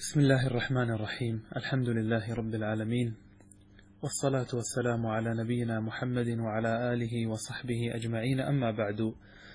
بسم الله الرحمن الرحيم. الحمد لله رب العالمين، والصلاة والسلام على نبينا محمد وعلى آله وصحبه أجمعين. أما بعد،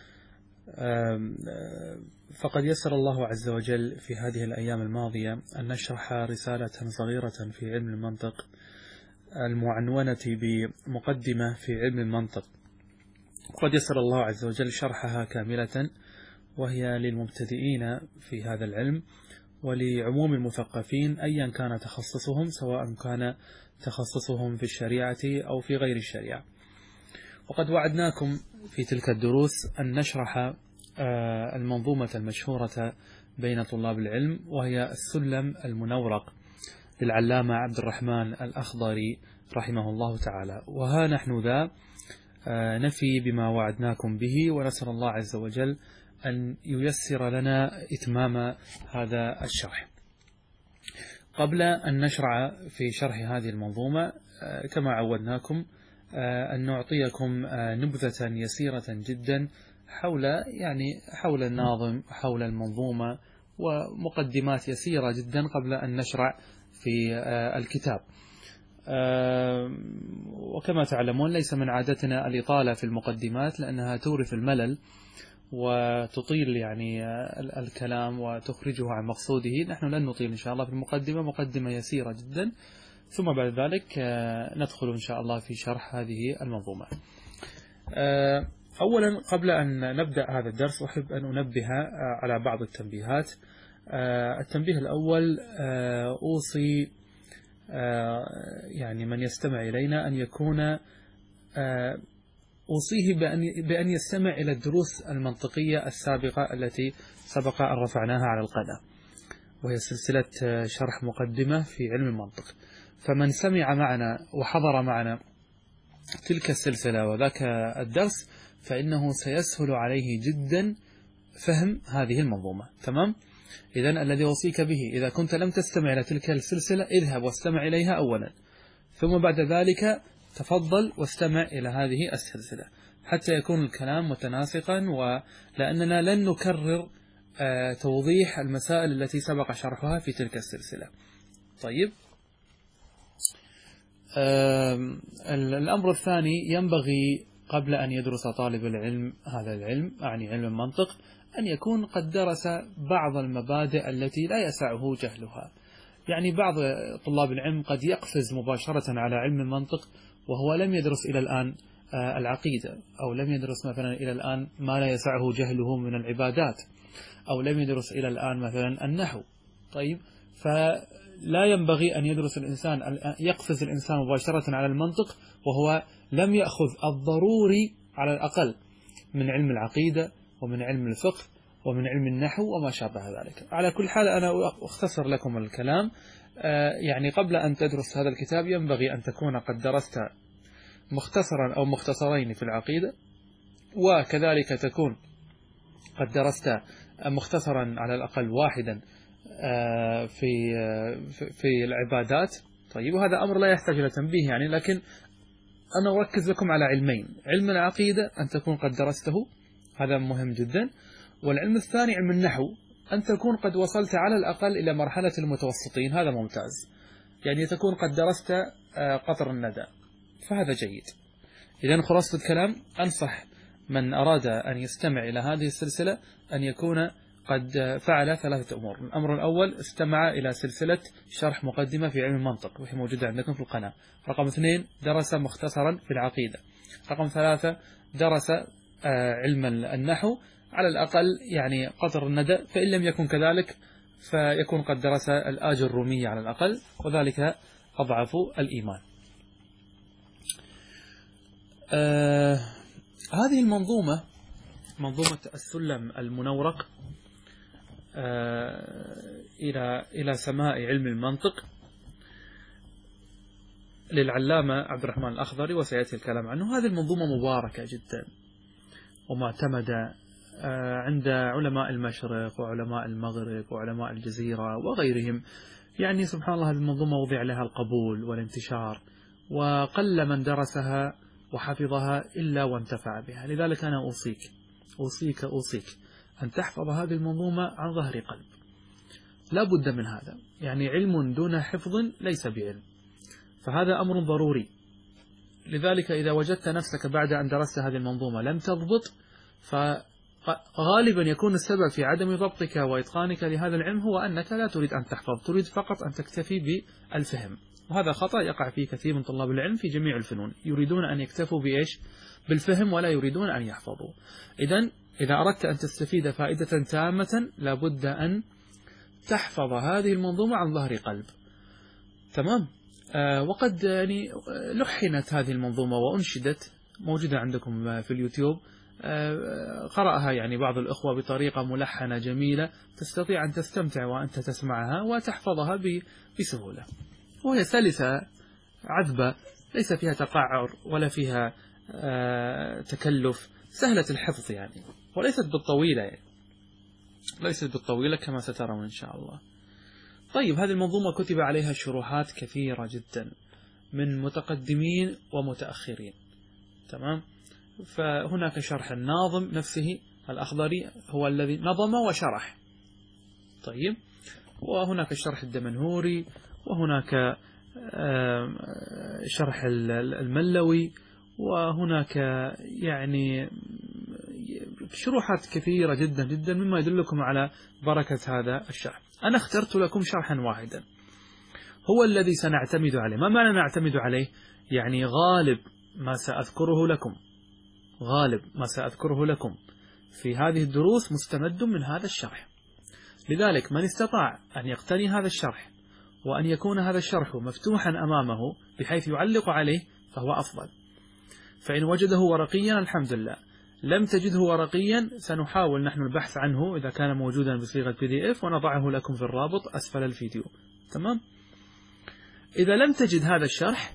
فقد يسر الله عز وجل في هذه الأيام الماضية أن نشرح رسالة صغيرة في علم المنطق المعنونة بمقدمة في علم المنطق، وقد يسر الله عز وجل شرحها كاملة، وهي للمبتدئين في هذا العلم ولعموم المثقفين أيا كان تخصصهم، سواء كان تخصصهم في الشريعة أو في غير الشريعة. وقد وعدناكم في تلك الدروس أن نشرح المنظومة المشهورة بين طلاب العلم، وهي السلم المنورق للعلامة عبد الرحمن الأخضري رحمه الله تعالى. وها نحن ذا نفي بما وعدناكم به، ونسأل الله عز وجل أن ييسر لنا إتمام هذا الشرح. قبل أن نشرع في شرح هذه المنظومة، كما عودناكم أن نعطيكم نبذة يسيرة جدا حول الناظم، حول المنظومة، ومقدمات يسيرة جدا قبل أن نشرع في الكتاب. وكما تعلمون ليس من عادتنا الإطالة في المقدمات، لأنها تورث الملل وتطيل الكلام وتخرجه عن مقصوده. نحن لن نطيل إن شاء الله في المقدمة، مقدمة يسيرة جدا، ثم بعد ذلك ندخل إن شاء الله في شرح هذه المنظومة. أولا، قبل أن نبدأ هذا الدرس أحب أن أنبه على بعض التنبيهات. التنبيه الأول، أوصي من يستمع إلينا أن يكون أوصيه بأن يستمع إلى الدروس المنطقية السابقة التي سبق أن رفعناها على القناة، وهي سلسلة شرح مقدمة في علم المنطق. فمن سمع معنا وحضر معنا تلك السلسلة وذاك الدرس، فإنه سيسهل عليه جدا فهم هذه المنظومة. تمام؟ إذن الذي أوصيك به، إذا كنت لم تستمع إلى تلك السلسلة، اذهب واستمع إليها أولا، ثم بعد ذلك تفضل واستمع إلى هذه السلسلة حتى يكون الكلام متناسقا، ولأننا لن نكرر توضيح المسائل التي سبق شرحها في تلك السلسلة. طيب، الأمر الثاني، ينبغي قبل أن يدرس طالب العلم هذا العلم، أعني علم المنطق، أن يكون قد درس بعض المبادئ التي لا يسعه جهلها. بعض طلاب العلم قد يقفز مباشرة على علم المنطق وهو لم يدرس إلى الآن العقيدة، أو لم يدرس مثلا إلى الآن ما لا يسعه جهله من العبادات، أو لم يدرس إلى الآن مثلا النحو. طيب، فلا ينبغي أن يقفز الإنسان مباشرة على المنطق وهو لم يأخذ الضروري على الأقل من علم العقيدة ومن علم الفقه ومن علم النحو وما شابه ذلك. على كل حال، أنا أختصر لكم الكلام. قبل أن تدرس هذا الكتاب ينبغي أن تكون قد درست مختصرا أو مختصرين في العقيدة، وكذلك تكون قد درست مختصرا على الأقل واحدا في العبادات. طيب، وهذا أمر لا يحتاج إلى تنبيه لكن أنا أركز لكم على علمين: علم العقيدة أن تكون قد درسته، هذا مهم جدا، والعلم الثاني علم النحو أن تكون قد وصلت على الأقل إلى مرحلة المتوسطين، هذا ممتاز، تكون قد درست قطر الندى، فهذا جيد. إذن خلاصة الكلام، أنصح من أراد أن يستمع إلى هذه السلسلة أن يكون قد فعل ثلاثة أمور. الأمر الأول، استمع إلى سلسلة شرح مقدمة في علم المنطق، وهي موجودة عندكم في القناة. رقم 2، درس مختصرا في العقيدة. رقم 3، درس علم النحو على الأقل قطر الندى، فإن لم يكن كذلك فيكون قد درس الآج الرومية على الأقل، وذلك أضعف الإيمان. هذه المنظومة، منظومة السلم المنورق إلى سماء علم المنطق للعلامة عبد الرحمن الأخضري، وسيأتي الكلام عنه. هذه المنظومة مباركة جدا ومعتمدة عند علماء المشرق وعلماء المغرب وعلماء الجزيرة وغيرهم. سبحان الله، هذه المنظومة وضع لها القبول والانتشار، وقل من درسها وحفظها إلا وانتفع بها. لذلك أنا أوصيك أن تحفظ هذه المنظومة عن ظهر قلب. لا بد من هذا، يعني علم دون حفظ ليس بعلم، فهذا أمر ضروري. لذلك إذا وجدت نفسك بعد أن درست هذه المنظومة لم تضبط، فغالبا يكون السبب في عدم ضبطك وإتقانك لهذا العلم هو أنك لا تريد أن تحفظ، تريد فقط أن تكتفي بالفهم. وهذا خطأ يقع فيه كثير من طلاب العلم في جميع الفنون، يريدون أن يكتفوا بإيش؟ بالفهم، ولا يريدون أن يحفظوا. إذا أردت أن تستفيد فائدة تامة لابد أن تحفظ هذه المنظومة عن ظهر قلب. تمام. وقد يعني لحنت هذه المنظومة وأنشدت، موجودة عندكم في اليوتيوب، قرأها يعني بعض الأخوة بطريقة ملحنة جميلة، تستطيع أن تستمتع وأنت تسمعها وتحفظها بسهولة، وهي سلسة عذبة، ليس فيها تقعر ولا فيها تكلف، سهلة الحفظ يعني، وليست بالطويلة يعني، ليست بالطويلة كما سترون إن شاء الله. طيب، هذه المنظومة كتب عليها شروحات كثيرة جدا من متقدمين ومتأخرين. تمام. فهناك شرح الناظم نفسه الأخضري، هو الذي نظم وشرح. طيب، وهناك الشرح الدمنهوري، وهناك شرح الملوي، وهناك يعني شروحات كثيرة جدا جدا، مما يدلكم على بركة هذا الشرح. أنا اخترت لكم شرحا واحدا هو الذي سنعتمد عليه. ما معنى نعتمد عليه؟ يعني غالب ما سأذكره لكم في هذه الدروس مستمد من هذا الشرح. لذلك من استطاع أن يقتني هذا الشرح وأن يكون هذا الشرح مفتوحا أمامه بحيث يعلق عليه فهو أفضل. فإن وجده ورقيا الحمد لله، لم تجده ورقيا سنحاول نحن البحث عنه إذا كان موجودا بصيغة PDF ونضعه لكم في الرابط أسفل الفيديو. تمام. إذا لم تجد هذا الشرح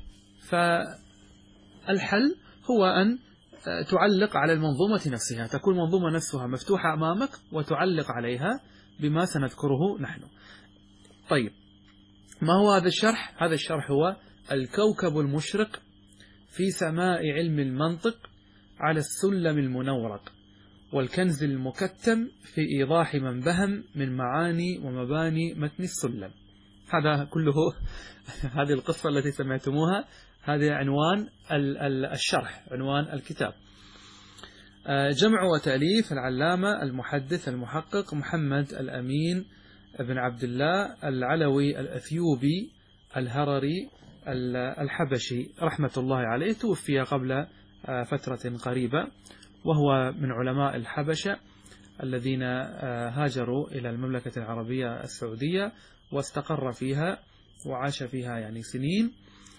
فالحل هو أن تعلق على المنظومة نفسها، تكون المنظومة نفسها مفتوحة أمامك وتعلق عليها بما سنذكره نحن. طيب، ما هو هذا الشرح؟ هذا الشرح هو الكوكب المشرق في سماء علم المنطق على السلم المنورق، والكنز المكتم في إيضاح من بهم من معاني ومباني متن السلم. هذا كله هذه القصة التي سمعتموها، هذا عنوان الشرح، عنوان الكتاب. جمع وتأليف العلامة المحدث المحقق محمد الأمين بن عبد الله العلوي الأثيوبي الهرري الحبشي رحمة الله عليه، توفي قبل فترة قريبة، وهو من علماء الحبشة الذين هاجروا إلى المملكة العربية السعودية واستقر فيها وعاش فيها يعني سنين،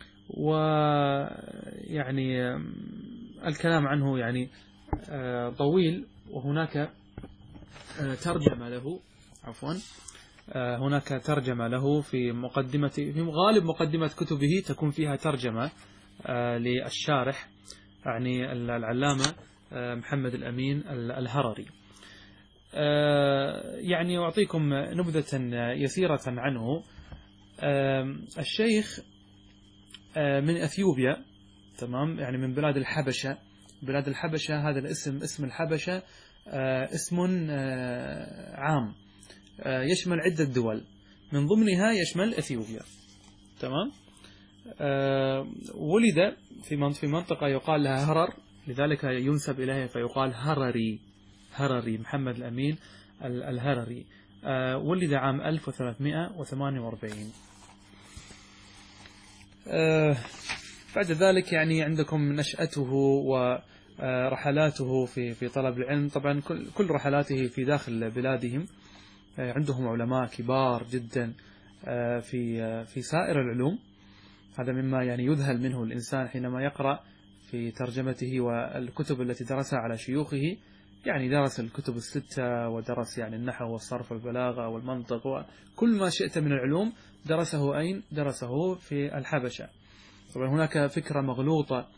ويعني الكلام عنه يعني طويل، وهناك ترجمة له، هناك ترجمة له في غالب مقدمة كتبه تكون فيها ترجمة للشارح، يعني العلامة محمد الأمين الهرري. يعني أعطيكم نبذة يسيرة عنه. الشيخ من أثيوبيا، تمام، يعني من بلاد الحبشة. بلاد الحبشة هذا الاسم، اسم الحبشة اسم عام يشمل عدة دول، من ضمنها يشمل أثيوبيا. تمام. ولد في منطقة يقال لها هرر، لذلك ينسب إليها فيقال هرري محمد الأمين الهرري. ولد عام 1348. بعد ذلك يعني عندكم نشأته ورحلاته في طلب العلم. طبعا كل رحلاته في داخل بلادهم، عندهم علماء كبار جدا في سائر العلوم. هذا مما يعني يذهل منه الإنسان حينما يقرأ في ترجمته والكتب التي درسها على شيوخه. يعني درس الكتب الستة، ودرس يعني النحو والصرف والبلاغة والمنطق وكل ما شئت من العلوم درسه أين؟ درسه في الحبشة. طبعا هناك فكرة مغلوطة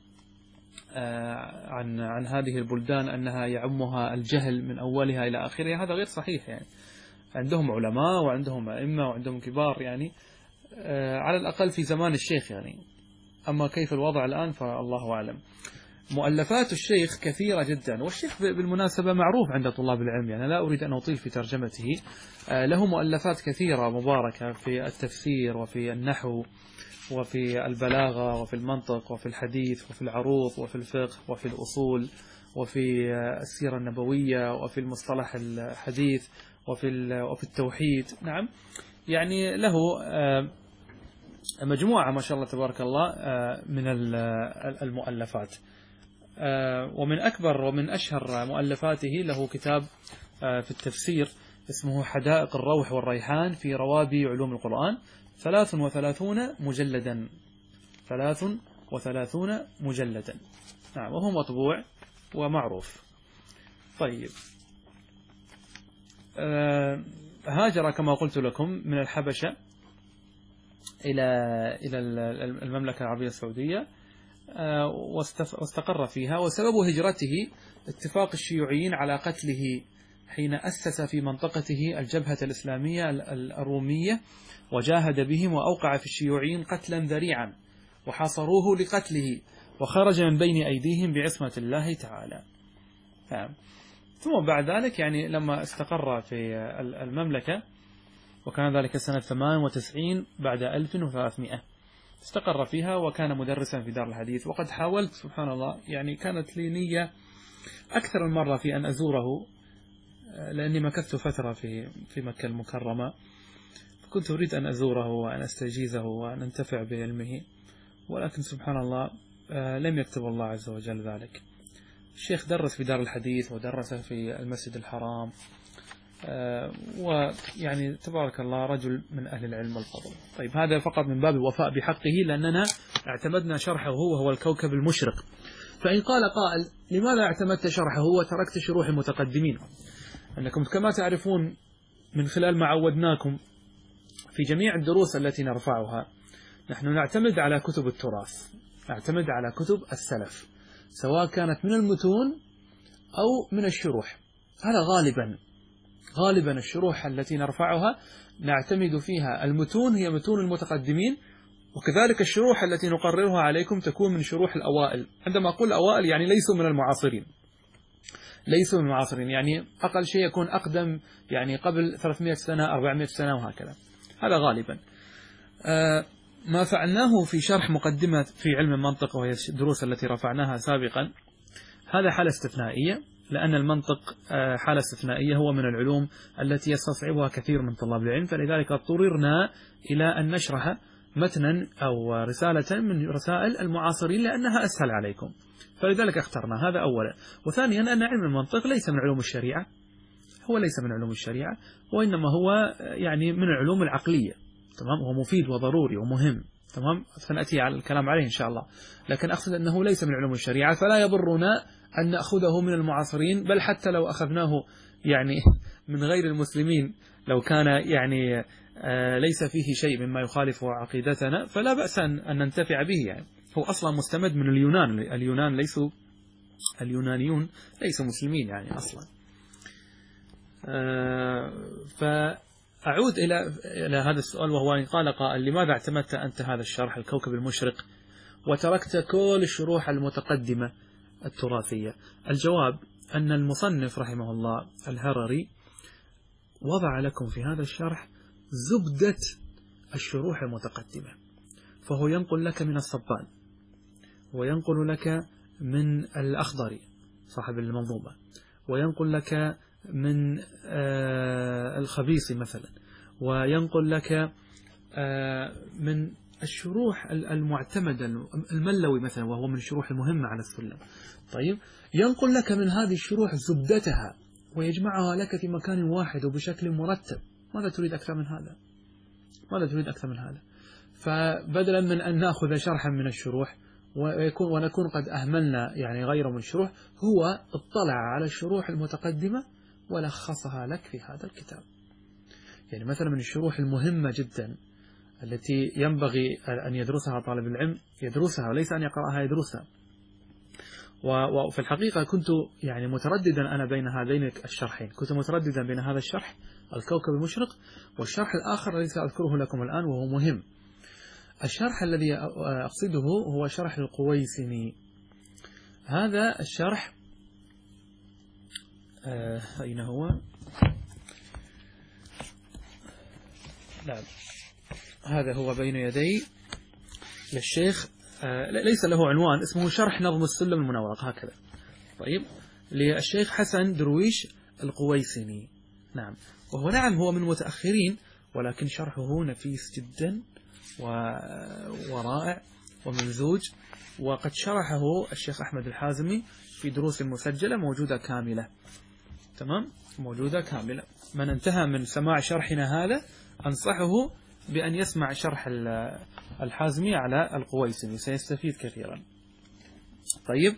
عن هذه البلدان أنها يعمها الجهل من أولها إلى آخرها، هذا غير صحيح. يعني عندهم علماء وعندهم أئمة وعندهم كبار، يعني على الأقل في زمان الشيخ يعني. أما كيف الوضع الآن فالله أعلم. مؤلفات الشيخ كثيرة جدا، والشيخ بالمناسبة معروف عند طلاب العلم، يعني لا أريد أن أطيل في ترجمته. له مؤلفات كثيرة مباركة في التفسير وفي النحو وفي البلاغة وفي المنطق وفي الحديث وفي العروض وفي الفقه وفي الأصول وفي السيرة النبوية وفي المصطلح الحديث وفي التوحيد. نعم، يعني له مجموعة ما شاء الله تبارك الله من المؤلفات. ومن أكبر ومن أشهر مؤلفاته له كتاب في التفسير اسمه حدائق الروح والريحان في روابي علوم القرآن، 33 مجلدا، 33 مجلدا. نعم، وهو مطبوع ومعروف. طيب، هاجر كما قلت لكم من الحبشة إلى المملكة العربية السعودية، واستقر فيها، وسبب هجرته اتفاق الشيوعيين على قتله حين أسس في منطقته الجبهة الإسلامية الرومية، وجاهد بهم وأوقع في الشيوعيين قتلا ذريعا وحاصروه لقتله، وخرج من بين أيديهم بعصمة الله تعالى. ثم بعد ذلك يعني لما استقر في المملكة، وكان ذلك سنة 98 بعد 1300، استقر فيها وكان مدرسا في دار الحديث. وقد حاولت سبحان الله، يعني كانت لي نية أكثر من مرة في أن أزوره، لأني مكثت فترة في مكة المكرمة، فكنت أريد أن أزوره وأن أستجيزه وأن أنتفع بعلمه، ولكن سبحان الله لم يكتب الله عز وجل ذلك. الشيخ درس في دار الحديث ودرس في المسجد الحرام، ويعني تبارك الله رجل من أهل العلم والفضل. طيب، هذا فقط من باب الوفاء بحقه، لأننا اعتمدنا شرحه وهو الكوكب المشرق. فإن قال قائل لماذا اعتمدت شرحه وتركت شروح المتقدمين؟ أنكم كما تعرفون من خلال ما عودناكم في جميع الدروس التي نرفعها، نحن نعتمد على كتب التراث، نعتمد على كتب السلف، سواء كانت من المتون أو من الشروح. هذا غالبا الشروح التي نرفعها نعتمد فيها المتون، هي متون المتقدمين، وكذلك الشروح التي نقررها عليكم تكون من شروح الأوائل. عندما أقول الأوائل يعني ليسوا من المعاصرين، يعني أقل شيء يكون أقدم، يعني قبل 300 سنة 400 سنة وهكذا. هذا غالبا. ما فعلناه في شرح مقدمة في علم المنطق، وهي الدروس التي رفعناها سابقا، هذا حالة استثنائية، لأن المنطق حالة استثنائية، هو من العلوم التي يستصعبها كثير من طلاب العلم، فلذلك اضطررنا إلى أن نشرح متنا أو رسالة من رسائل المعاصرين لأنها أسهل عليكم، فلذلك اخترنا هذا أولا. وثانيا أن علم المنطق ليس من علوم الشريعة، وإنما هو يعني من العلوم العقلية، تمام، هو مفيد وضروري ومهم، تمام، سنأتي على الكلام عليه إن شاء الله، لكن أقصد أنه ليس من علوم الشريعة، فلا يضرنا أن نأخذه من المعاصرين، بل حتى لو أخذناه يعني من غير المسلمين، لو كان يعني ليس فيه شيء مما يخالف عقيدتنا، فلا بأس أن ننتفع به. يعني هو أصلا مستمد من اليونان، اليونانيون ليسوا مسلمين يعني أصلا. فأعود إلى هذا السؤال، وهو إن قال قائل لماذا اعتمدت أنت هذا الشرح الكوكب المشرق وتركت كل الشروح المتقدمة التراثية؟ الجواب أن المصنف رحمه الله الهرري وضع لكم في هذا الشرح زبدة الشروح المتقدمة، فهو ينقل لك من الصبان، وينقل لك من الأخضري صاحب المنظومة، وينقل لك من الخبيصي مثلا، وينقل لك من الشروح المعتمدة، الملوي مثلا، وهو من الشروح المهمة على السلم. طيب، ينقل لك من هذه الشروح زبدتها ويجمعها لك في مكان واحد وبشكل مرتب. ماذا تريد أكثر من هذا؟ فبدلا من أن نأخذ شرحا من الشروح ونكون قد أهملنا يعني غير من الشروح، هو اطلع على الشروح المتقدمة ولخصها لك في هذا الكتاب. يعني مثلا من الشروح المهمة جدا التي ينبغي أن يدرسها طالب العلم، يدرسها وليس أن يقرأها، يدرسها. وفي الحقيقة كنت يعني مترددا أنا بين هذين الشرحين، كنت مترددا بين هذا الشرح الكوكب المشرق والشرح الآخر الذي سأذكره لكم الآن وهو مهم. الشرح الذي أقصده هو شرح القويسمي. هذا الشرح أين هو؟ نعم، هذا هو بين يدي للشيخ، ليس له عنوان، اسمه شرح نظم السلم المنورق هكذا. طيب، للشيخ حسن درويش القويسني. نعم، وهو نعم هو من متأخرين، ولكن شرحه نفيس جدا ورائع وممزوج، وقد شرحه الشيخ أحمد الحازمي في دروس مسجلة موجودة كاملة. تمام، موجودة كاملة. من انتهى من سماع شرحنا هذا أنصحه بأن يسمع شرح الحازمي على القويسني، سيستفيد كثيرا. طيب،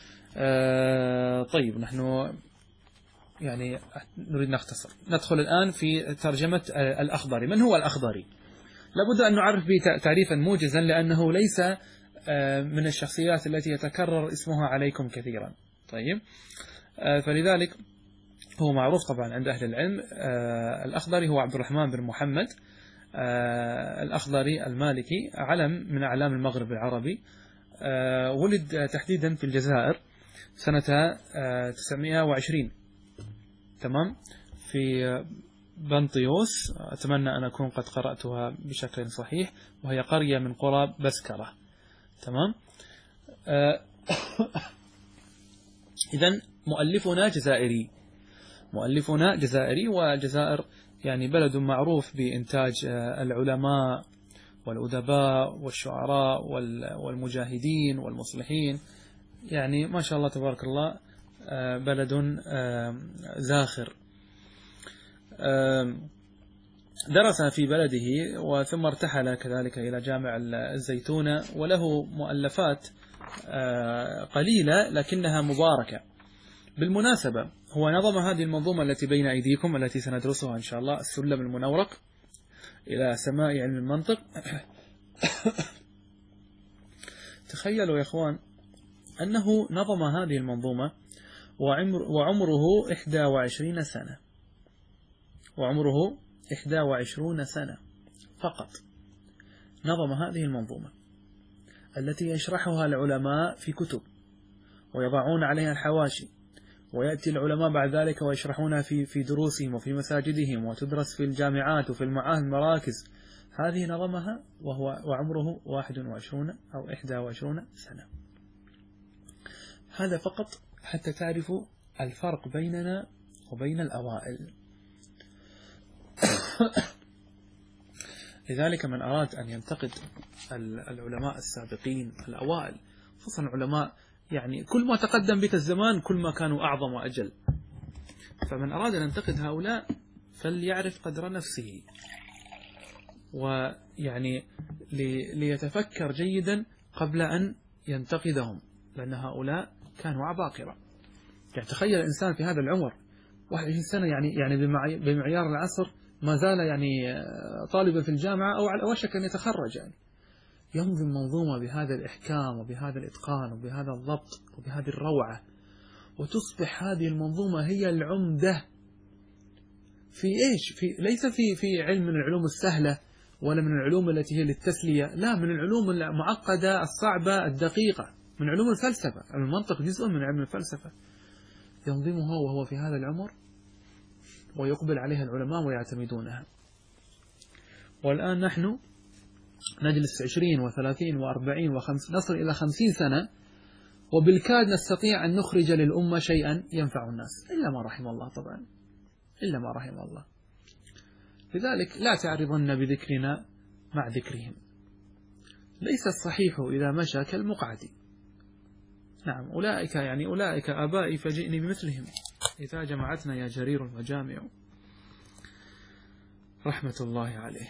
طيب نحن يعني نريد نختصر. ندخل الآن في ترجمة الأخضري. من هو الأخضري؟ لابد أن نعرف به تعريفا موجزا، لأنه ليس من الشخصيات التي يتكرر اسمها عليكم كثيرا. طيب، فلذلك هو معروف طبعا عند أهل العلم. الأخضري هو عبد الرحمن بن محمد الأخضري المالكي، علم من أعلام المغرب العربي. ولد تحديدا في الجزائر سنة 920. تمام، في بنطيوس، أتمنى أن أكون قد قرأتها بشكل صحيح، وهي قرية من قرى بسكرة. تمام. إذن مؤلفنا جزائري، والجزائر يعني بلد معروف بإنتاج العلماء والأدباء والشعراء والمجاهدين والمصلحين، يعني ما شاء الله تبارك الله بلد زاخر. درس في بلده وثم ارتحل كذلك إلى جامع الزيتونة، وله مؤلفات قليلة لكنها مباركة. بالمناسبة هو نظم هذه المنظومة التي بين أيديكم التي سندرسها إن شاء الله، السلم المنورق إلى سماء علم المنطق. تخيلوا يا إخوان أنه نظم هذه المنظومة وعمره 21 سنة، وعمره 21 سنة فقط. نظم هذه المنظومة التي يشرحها العلماء في كتب ويضعون عليها الحواشي، ويأتي العلماء بعد ذلك ويشرحونها في دروسهم وفي مساجدهم، وتدرس في الجامعات وفي المعاهد المراكز. هذه نظمها وعمره 21 أو 21 سنة. هذا فقط حتى تعرفوا الفرق بيننا وبين الأوائل. لذلك من أراد أن ينتقد العلماء السابقين الأوائل، خصوصا العلماء يعني كل ما تقدم بك الزمان كل ما كانوا أعظم وأجل، فمن أراد أن ينتقد هؤلاء فليعرف قدر نفسه، ويعني ليتفكر جيدا قبل أن ينتقدهم، لأن هؤلاء كانوا عباقرة. يعني تخيل الإنسان في هذا العمر 21 سنة، يعني بمعيار العصر ما زال يعني طالبا في الجامعة أو على وشك أن يتخرج، يعني ينظم منظومة بهذا الإحكام وبهذا الإتقان وبهذا الضبط وبهذه الروعة، وتصبح هذه المنظومة هي العمدة في إيش؟ ليس في علم من العلوم السهلة ولا من العلوم التي هي للتسلية، لا، من العلوم المعقدة الصعبة الدقيقة، من علوم الفلسفة. المنطق جزء من علم الفلسفة، ينظمها وهو في هذا العمر، ويقبل عليها العلماء ويعتمدونها. والآن نحن نجلس 20 و30 و40 نصل إلى 50 سنة، وبالكاد نستطيع أن نخرج للأمة شيئا ينفع الناس، إلا ما رحم الله طبعا، إلا ما رحم الله. لذلك لا تعرضن بذكرنا مع ذكرهم، ليس الصحيح إذا مشى كالمقعد. نعم، أولئك آبائي فجئني بمثلهم، إذا جمعتنا يا جرير المجامع، رحمة الله عليه.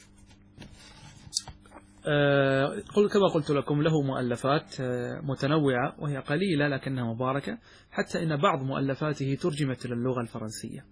كما قلت لكم له مؤلفات متنوعة وهي قليلة لكنها مباركة، حتى إن بعض مؤلفاته ترجمت إلى اللغة الفرنسية.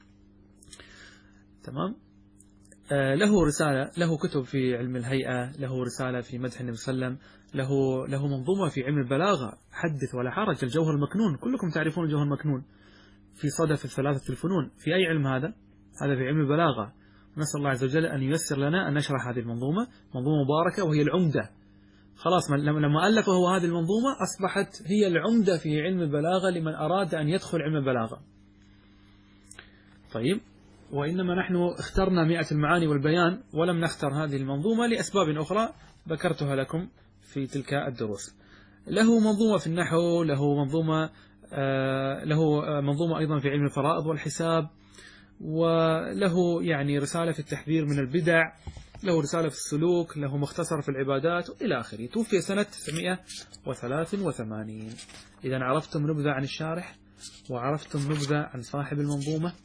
تمام. له رسالة، له كتب في علم الهيئة، له رسالة في مدح النبي صلى الله عليه وسلم، له منظومة في علم البلاغة، حدث ولا حرج، الجوهر المكنون، كلكم تعرفون الجوهر المكنون، في صدف الثلاثة الفنون. في أي علم هذا؟ هذا في علم البلاغة. نسأل الله عز وجل أن ييسر لنا أن نشرح هذه المنظومة، منظومة مباركة وهي العمدة خلاص لما ألف هو هذه المنظومة أصبحت هي العمدة في علم البلاغة لمن أراد أن يدخل علم البلاغة. طيب، وإنما نحن اخترنا 100 المعاني والبيان ولم نختر هذه المنظومة لأسباب أخرى ذكرتها لكم في تلك الدروس. له منظومة في النحو، له منظومة أيضا في علم الفرائض والحساب، وله يعني رسالة في التحذير من البدع، له رسالة في السلوك، له مختصر في العبادات إلى آخره. توفي سنة 983. إذا عرفتم نبذة عن الشارح، وعرفتم نبذة عن صاحب المنظومة،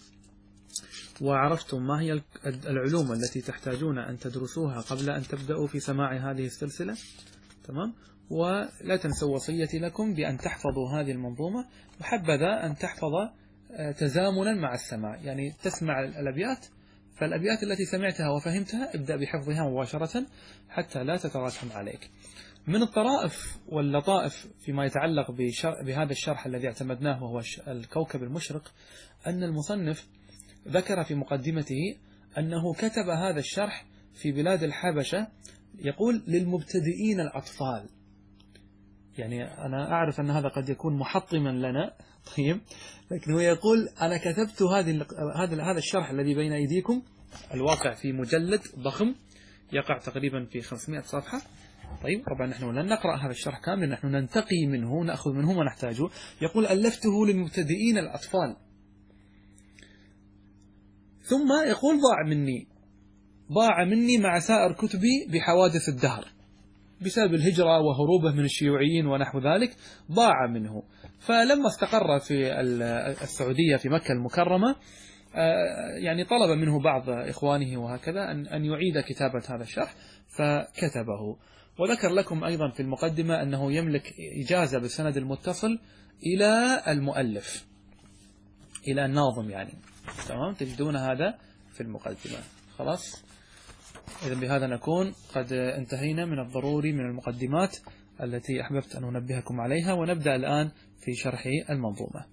وعرفتم ما هي العلوم التي تحتاجون أن تدرسوها قبل أن تبدأوا في سماع هذه السلسلة. تمام. ولا تنسوا وصيتي لكم بأن تحفظوا هذه المنظومة، وحبذا أن تحفظ تزامنا مع السماع، يعني تسمع الأبيات، فالأبيات التي سمعتها وفهمتها ابدأ بحفظها مباشرة حتى لا تتراكم عليك. من الطرائف واللطائف فيما يتعلق بهذا الشرح الذي اعتمدناه وهو الكوكب المشرق، أن المصنف ذكر في مقدمته أنه كتب هذا الشرح في بلاد الحبشة، يقول للمبتدئين الأطفال. يعني أنا أعرف أن هذا قد يكون محطما لنا، طيب، لكن هو يقول أنا كتبت هذا الشرح الذي بين أيديكم الواقع في مجلد ضخم يقع تقريبا في 500 صفحة. طيب، طبعا نحن لن نقرأ هذا الشرح كامل، نحن ننتقي منه، نأخذ منه ما نحتاجه. يقول ألفته للمبتدئين الأطفال، ثم يقول ضاع مني مع سائر كتبي بحوادث الدهر بسبب الهجرة وهروبه من الشيوعيين ونحو ذلك، ضاع منه. فلما استقر في السعودية في مكة المكرمة، يعني طلب منه بعض إخوانه وهكذا أن يعيد كتابة هذا الشرح، فكتبه. وذكر لكم أيضا في المقدمة أنه يملك إجازة بالسند المتصل إلى المؤلف، إلى الناظم يعني. تمام، تجدون هذا في المقدمة. خلاص، إذن بهذا نكون قد انتهينا من الضروري من المقدمات التي أحببت أن أنبهكم عليها، ونبدأ الآن في شرح المنظومة.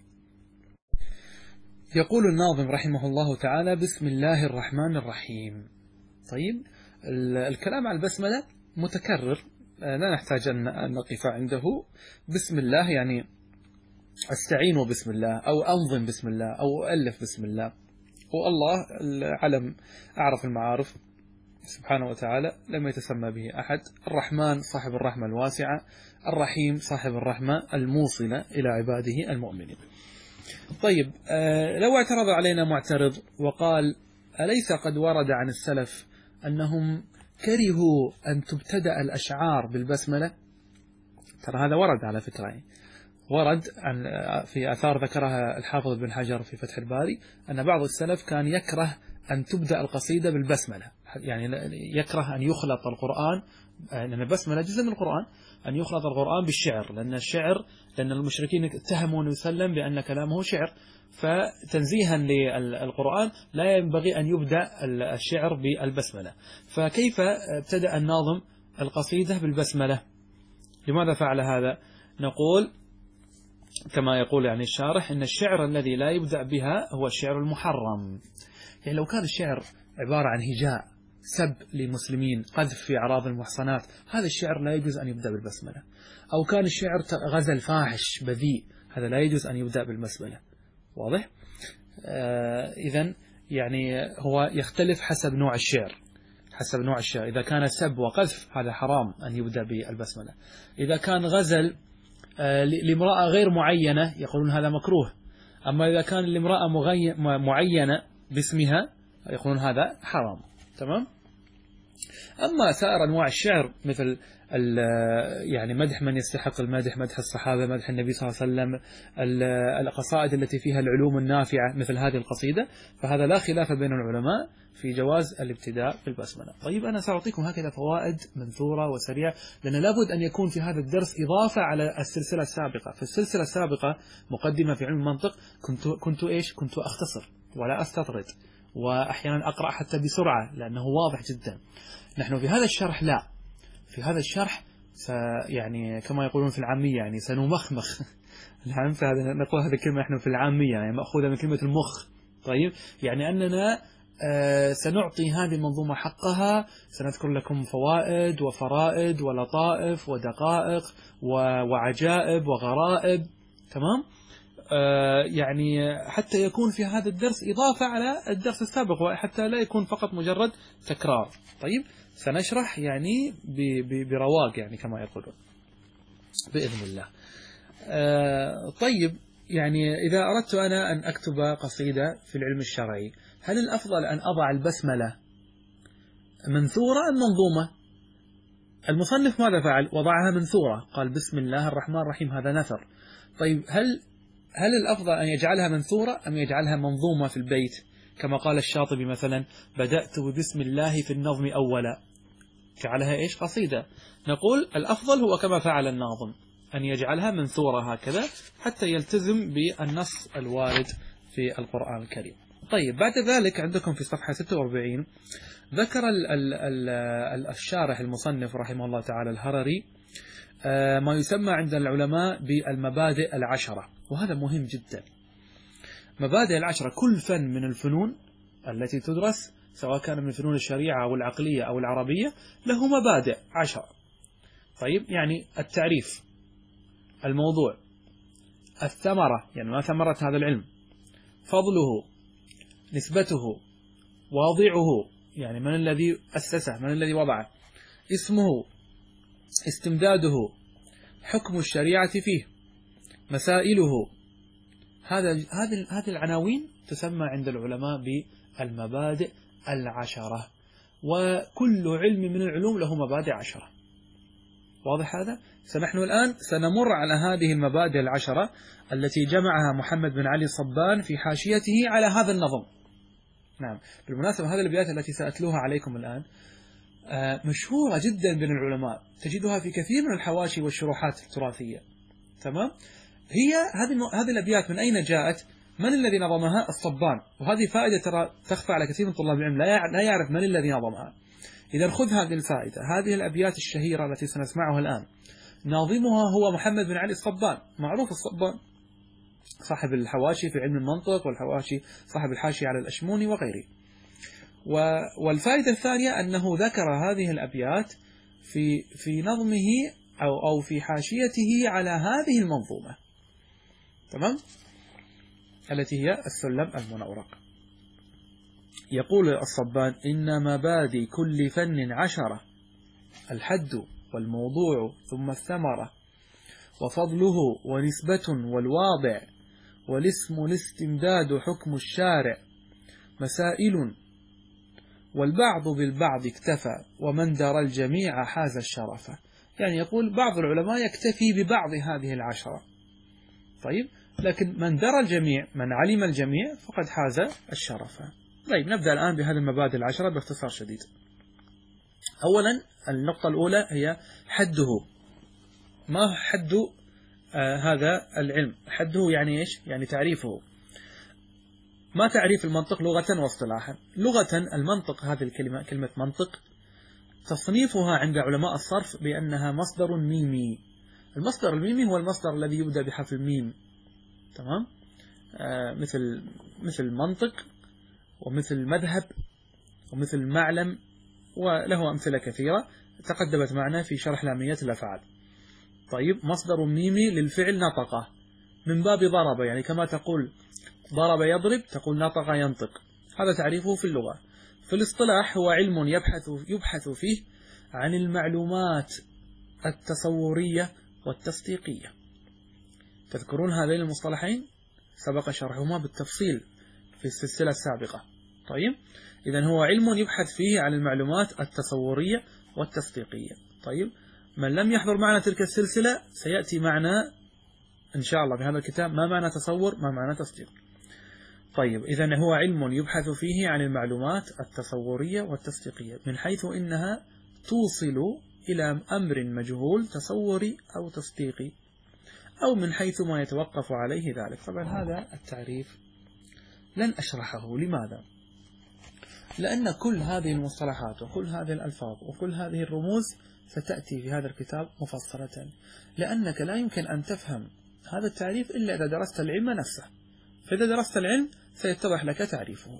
يقول الناظم رحمه الله تعالى: بسم الله الرحمن الرحيم. طيب، الكلام على البسملة متكرر، لا نحتاج أن نقف عنده. بسم الله يعني أستعين بسم الله، أو أنظم بسم الله، أو ألف بسم الله. والله العلم أعرف المعارف سبحانه وتعالى لم يتسمى به أحد. الرحمن صاحب الرحمة الواسعة، الرحيم صاحب الرحمة الموصلة إلى عباده المؤمنين. طيب، لو اعترض علينا معترض وقال: أليس قد ورد عن السلف أنهم كرهوا أن تبتدأ الأشعار بالبسملة؟ ترى هذا ورد على فكرة، ورد في آثار ذكرها الحافظ بن حجر في فتح الباري أن بعض السلف كان يكره أن تبدأ القصيدة بالبسملة، يعني يكره أن يخلط القرآن، لأن البسملة جزء من القرآن، أن يخلط القرآن بالشعر، لأن المشركين اتهموا النبي صلى الله عليه وسلم بأن كلامه شعر، فتنزيها للقرآن لا ينبغي أن يبدأ الشعر بالبسملة. فكيف ابتدأ الناظم القصيدة بالبسملة؟ لماذا فعل هذا؟ نقول كما يقول يعني الشارح: إن الشعر الذي لا يبدأ بها هو الشعر المحرم. يعني لو كان الشعر عبارة عن هجاء، سب للمسلمين، قذف في أعراض المحصنات، هذا الشعر لا يجوز أن يبدأ بالبسملة. أو كان الشعر غزل فاحش بذيء، هذا لا يجوز أن يبدأ بالبسملة. واضح؟ إذن يعني هو يختلف حسب نوع الشعر. إذا كان سب وقذف هذا حرام أن يبدأ بالبسملة. إذا كان غزل لامرأة غير معينة يقولون هذا مكروه. أما إذا كان لامرأة معينة باسمها يقولون هذا حرام. تمام. أما سائر أنواع الشعر مثل يعني مدح من يستحق المدح، مدح الصحابة، مدح النبي صلى الله عليه وسلم، القصائد التي فيها العلوم النافعة مثل هذه القصيدة، فهذا لا خلاف بين العلماء في جواز الابتداء بالبسملة. طيب، أنا سأعطيكم هكذا فوائد منثورة وسريعة، لأن لابد أن يكون في هذا الدرس إضافة على السلسلة السابقة. في السلسلة السابقة مقدمة في علم المنطق كنت أختصر ولا أستطرد، وأحيانا أقرأ حتى بسرعة لأنه واضح جدا. نحن في هذا الشرح لا، في هذا الشرح يعني كما يقولون في العامية يعني سنمخمخ. نعم، نقول هذه الكلمة نحن في العامية يعني مأخوذة من كلمة المخ. طيب، يعني أننا سنعطي هذه المنظومة حقها، سنذكر لكم فوائد وفرائد ولطائف ودقائق وعجائب وغرائب. تمام؟ يعني حتى يكون في هذا الدرس إضافة على الدرس السابق، وحتى لا يكون فقط مجرد تكرار. طيب، سنشرح يعني برواق يعني كما يقولون بإذن الله. طيب، يعني إذا أردت أنا أن أكتب قصيدة في العلم الشرعي، هل الأفضل أن أضع البسملة منثورة أم منظومة؟ المصنف ماذا فعل؟ وضعها منثورة، قال بسم الله الرحمن الرحيم، هذا نثر. طيب، هل الأفضل أن يجعلها منثورة أم يجعلها منظومة في البيت؟ كما قال الشاطبي مثلا: بدأت ببسم الله في النظم أولا، جعلها إيش؟ قصيدة. نقول الأفضل هو كما فعل الناظم، أن يجعلها منثورة هكذا حتى يلتزم بالنص الوارد في القرآن الكريم. طيب، بعد ذلك عندكم في صفحة 46 ذكر الشارح المصنف رحمه الله تعالى الهرري ما يسمى عند العلماء بالمبادئ العشرة، وهذا مهم جدا. مبادئ العشرة، كل فن من الفنون التي تدرس سواء كان من فنون الشريعة أو العقلية أو العربية له مبادئ 10. طيب، يعني التعريف، الموضوع، الثمرة يعني ما ثمرة هذا العلم، فضله، نسبته، واضعه يعني من الذي أسسه، من الذي وضعه، اسمه، استمداده، حكم الشريعة فيه، مسائله. هذه العناوين تسمى عند العلماء بالمبادئ 10، وكل علم من العلوم له مبادئ 10. واضح هذا؟ فنحن الآن سنمر على هذه المبادئ 10 التي جمعها محمد بن علي الصبان في حاشيته على هذا النظم. نعم، بالمناسبة هذه الأبيات التي سأتلوها عليكم الآن مشهورة جدا بين العلماء، تجدها في كثير من الحواشي والشروحات التراثية. تمام؟ هذه الأبيات من أين جاءت؟ من الذي نظمها؟ الصبان. وهذه فائدة ترى تخفى على كثير من طلاب العلم، لا يعرف من الذي نظمها. إذا خذ هذه الفائدة، هذه الأبيات الشهيرة التي سنسمعها الآن ناظمها هو محمد بن علي الصبان، معروف الصبان، صاحب الحواشي في علم المنطق والحواشي، صاحب الحاشي على الأشموني وغيره. والفائدة الثانية أنه ذكر هذه الأبيات في نظمه أو في حاشيته على هذه المنظومة، تمام، التي هي السلم المنورق. يقول الصبان: إن مبادئ كل فن 10، الحد والموضوع ثم الثمرة، وفضله ونسبة والواضع، والاسم الاستمداد حكم الشارع، مسائل، والبعض بالبعض اكتفى، ومن درى الجميع حاز الشرف. يعني يقول بعض العلماء يكتفي ببعض هذه 10، طيب، لكن من درى الجميع، من علم الجميع، فقد حاز الشرف. طيب، نبدأ الآن بهذه المبادئ 10 باختصار شديد. أولا، النقطة الأولى هي حده. ما حد هذا العلم؟ حده يعني إيش؟ يعني تعريفه. ما تعريف المنطق لغة واصطلاحا؟ لغة المنطق، هذه الكلمة، كلمة منطق، تصنيفها عند علماء الصرف بأنها مصدر ميمي. المصدر الميمي هو المصدر الذي يبدأ بحرف الميم، تمام؟ مثل منطق، ومثل مذهب، ومثل معلم، وله أمثلة كثيرة تقدمت معنا في شرح لاميات الأفعال. طيب، مصدر ميمي للفعل نطقه، من باب ضرب، يعني كما تقول ضرب يضرب تقول نطق ينطق. هذا تعريفه في اللغة. في الاصطلاح هو علم يبحث فيه عن المعلومات التصورية والتصديقية. تذكرون هذين المصطلحين؟ سبق شرحهما بالتفصيل في السلسلة السابقة. طيب، إذن هو علم يبحث فيه عن المعلومات التصورية والتصديقية. طيب، من لم يحضر معنا تلك السلسلة سيأتي معنا إن شاء الله بهذا الكتاب ما معنى تصور، ما معنى تصديق. طيب، إذن هو علم يبحث فيه عن المعلومات التصورية والتصديقية، من حيث إنها توصل إلى أمر مجهول تصوري أو تصديقي، أو من حيث ما يتوقف عليه ذلك. طبعا هذا التعريف لن أشرحه. لماذا؟ لأن كل هذه المصطلحات وكل هذه الألفاظ وكل هذه الرموز ستأتي في هذا الكتاب مفصلة، لأنك لا يمكن أن تفهم هذا التعريف إلا إذا درست العلم نفسه. فإذا درست العلم سيتضح لك تعريفه.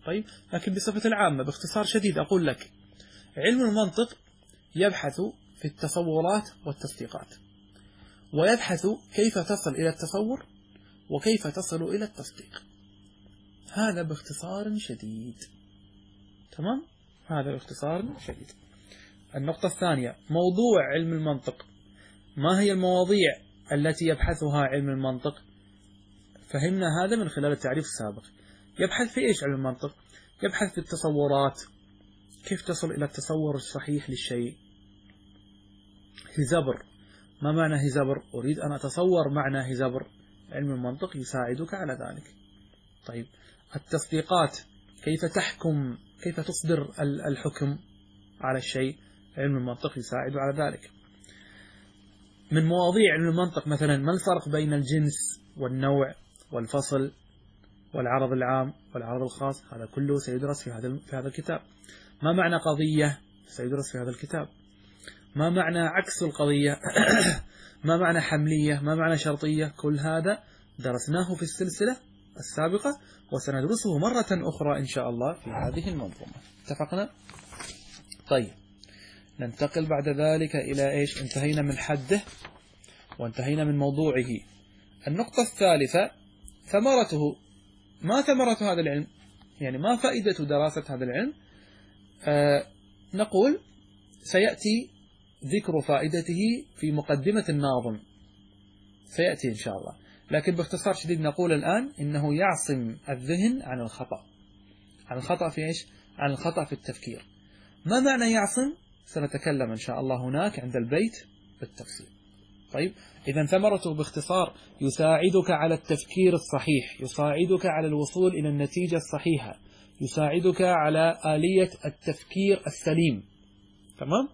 طيب، لكن بصفة العامة باختصار شديد أقول لك علم المنطق يبحث في التصورات والتصديقات، ويبحث كيف تصل إلى التصور وكيف تصل إلى التصديق. هذا باختصار شديد. تمام؟ هذا باختصار شديد. النقطة الثانية، موضوع علم المنطق. ما هي المواضيع التي يبحثها علم المنطق؟ فهمنا هذا من خلال التعريف السابق. يبحث في إيش علم المنطق؟ يبحث في التصورات، كيف تصل إلى التصور الصحيح للشيء. هزبر، ما معنى هزبر؟ أريد أن أتصور معنى هزبر، علم المنطق يساعدك على ذلك. طيب، التصديقات، كيف تحكم، كيف تصدر الحكم على الشيء، علم المنطق يساعد على ذلك. من مواضيع علم المنطق مثلا ما الفرق بين الجنس والنوع والفصل والعرض العام والعرض الخاص، هذا كله سيدرس في هذا الكتاب. ما معنى قضية؟ سيدرس في هذا الكتاب. ما معنى عكس القضية؟ ما معنى حملية؟ ما معنى شرطية؟ كل هذا درسناه في السلسلة السابقة، وسندرسه مرة أخرى إن شاء الله في هذه المنظومة. اتفقنا؟ طيب، ننتقل بعد ذلك إلى إيش؟ انتهينا من حده وانتهينا من موضوعه. النقطة الثالثة، ثمرته. ما ثمرة هذا العلم؟ يعني ما فائدة دراسة هذا العلم؟ نقول سيأتي ذكر فائدته في مقدمة الناظم، سيأتي إن شاء الله، لكن باختصار شديد نقول الآن إنه يعصم الذهن عن الخطأ. عن الخطأ في إيش؟ عن الخطأ في التفكير. ما معنى يعصم؟ سنتكلم إن شاء الله هناك عند البيت بالتفصيل. طيب، إذا ثمرته باختصار يساعدك على التفكير الصحيح، يساعدك على الوصول إلى النتيجة الصحيحة، يساعدك على آلية التفكير السليم. تمام؟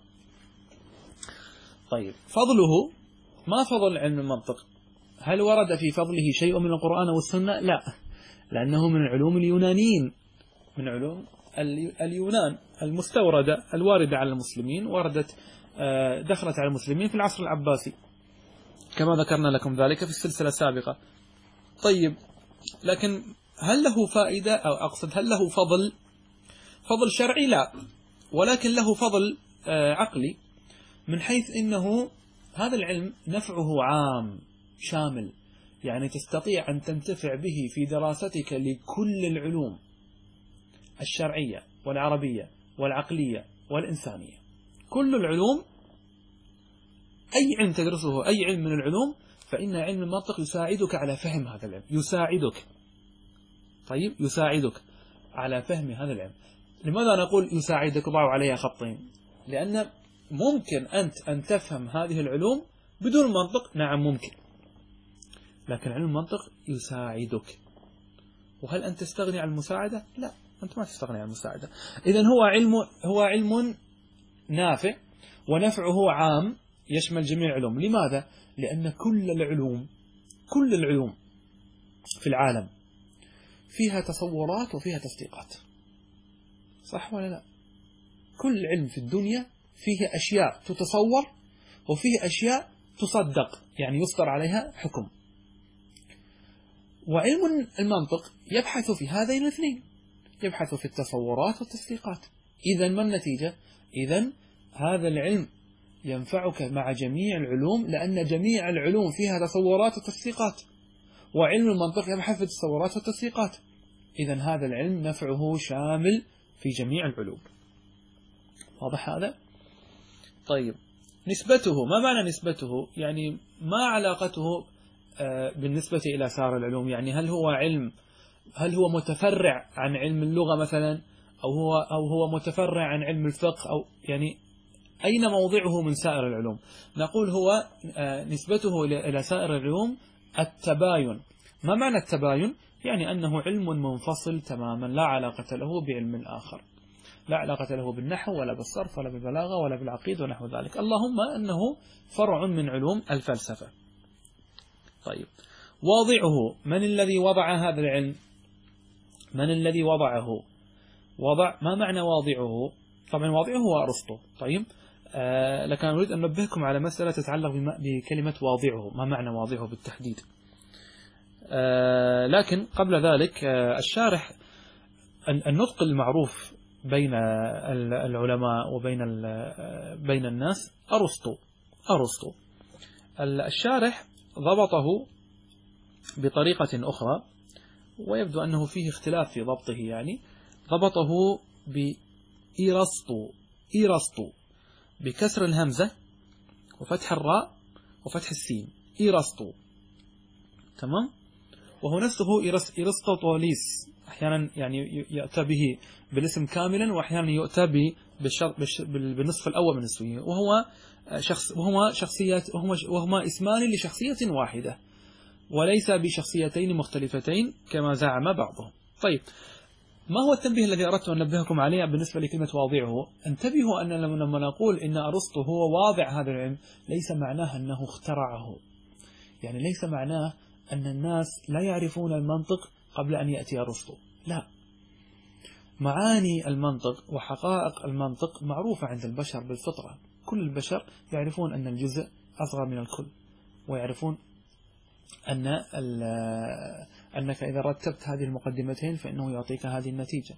طيب، فضله، ما فضل علم المنطق؟ هل ورد في فضله شيء من القرآن والسنة؟ لا، لأنه من علوم اليونانيين، من علوم اليونان المستوردة الواردة على المسلمين، دخلت على المسلمين في العصر العباسي كما ذكرنا لكم ذلك في السلسلة السابقة. طيب، لكن هل له فائدة، أو أقصد هل له فضل شرعي؟ لا، ولكن له فضل عقلي، من حيث إنه هذا العلم نفعه عام شامل، يعني تستطيع أن تنتفع به في دراستك لكل العلوم الشرعية والعربية والعقلية والإنسانية. كل العلوم، أي علم تدرسه، أي علم من العلوم، فإن علم المنطق يساعدك على فهم هذا العلم، يساعدك. طيب، يساعدك على فهم هذا العلم. لماذا نقول يساعدك؟ ضعوا عليها خطين. لأن ممكن أنت أن تفهم هذه العلوم بدون منطق، نعم ممكن، لكن علم المنطق يساعدك. وهل أنت تستغني عن المساعدة؟ لا، أنت ما تستغني عن المساعدة. إذن هو علم نافع، ونفعه عام يشمل جميع العلوم. لماذا؟ لأن كل العلوم في العالم فيها تصورات وفيها تصديقات، صح ولا لا؟ كل علم في الدنيا فيه أشياء تتصور وفيه أشياء تصدق، يعني يصدر عليها حكم. وعلم المنطق يبحث في هذين الاثنين، يبحث في التصورات والتصديقات. إذن ما النتيجة؟ إذن هذا العلم ينفعك مع جميع العلوم، لأن جميع العلوم فيها تصورات وتصديقات، وعلم المنطق يبحث في التصورات والتصديقات. إذن هذا العلم نفعه شامل في جميع العلوم. واضح هذا؟ طيب، نسبته، ما معنى نسبته؟ يعني ما علاقته بالنسبة إلى سائر العلوم؟ يعني هل هو متفرع عن علم اللغة مثلا، أو هو متفرع عن علم الفقه، أو يعني أين موضعه من سائر العلوم؟ نقول هو نسبته إلى سائر العلوم التباين. ما معنى التباين؟ يعني أنه علم منفصل تماما، لا علاقة له بعلم آخر، لا علاقة له بالنحو ولا بالصرف ولا بالبلاغة ولا بالعقيدة ونحو ذلك، اللهم أنه فرع من علوم الفلسفة. طيب، واضعه، من الذي وضع هذا العلم؟ من الذي وضعه؟ ما معنى واضعه؟ طبعا واضعه هو أرسطو. طيب، لكن أريد أن أنبهكم على مسألة تتعلق بكلمة واضعه، ما معنى واضعه بالتحديد. لكن قبل ذلك الشارح النطق المعروف بين العلماء وبين بين الناس أرسطو. الشارح ضبطه بطريقة أخرى، ويبدو أنه فيه اختلاف في ضبطه، يعني ضبطه إيرسطو بكسر الهمزة وفتح الراء وفتح السين، إيرسطو. تمام. وهو نفسه إيرسطوطاليس، أحيانا يعني يؤتى به بالاسم كاملا، وأحيانا يؤتى بالنصف الأول من اسمه، وهما اسمان لشخصية واحدة وليس بشخصيتين مختلفتين كما زعم بعضهم. طيب، ما هو التنبيه الذي أردت أن أنبهكم عليه بالنسبة لكلمة واضعه؟ انتبهوا أن لما نقول إن أرسطو هو واضع هذا العلم، ليس معناه أنه اخترعه، يعني ليس معناه أن الناس لا يعرفون المنطق قبل أن يأتي أرسطو، لا. معاني المنطق وحقائق المنطق معروفة عند البشر بالفطرة، كل البشر يعرفون أن الجزء أصغر من الكل، ويعرفون أنك إذا رتبت هذه المقدمتين فإنه يعطيك هذه النتيجة،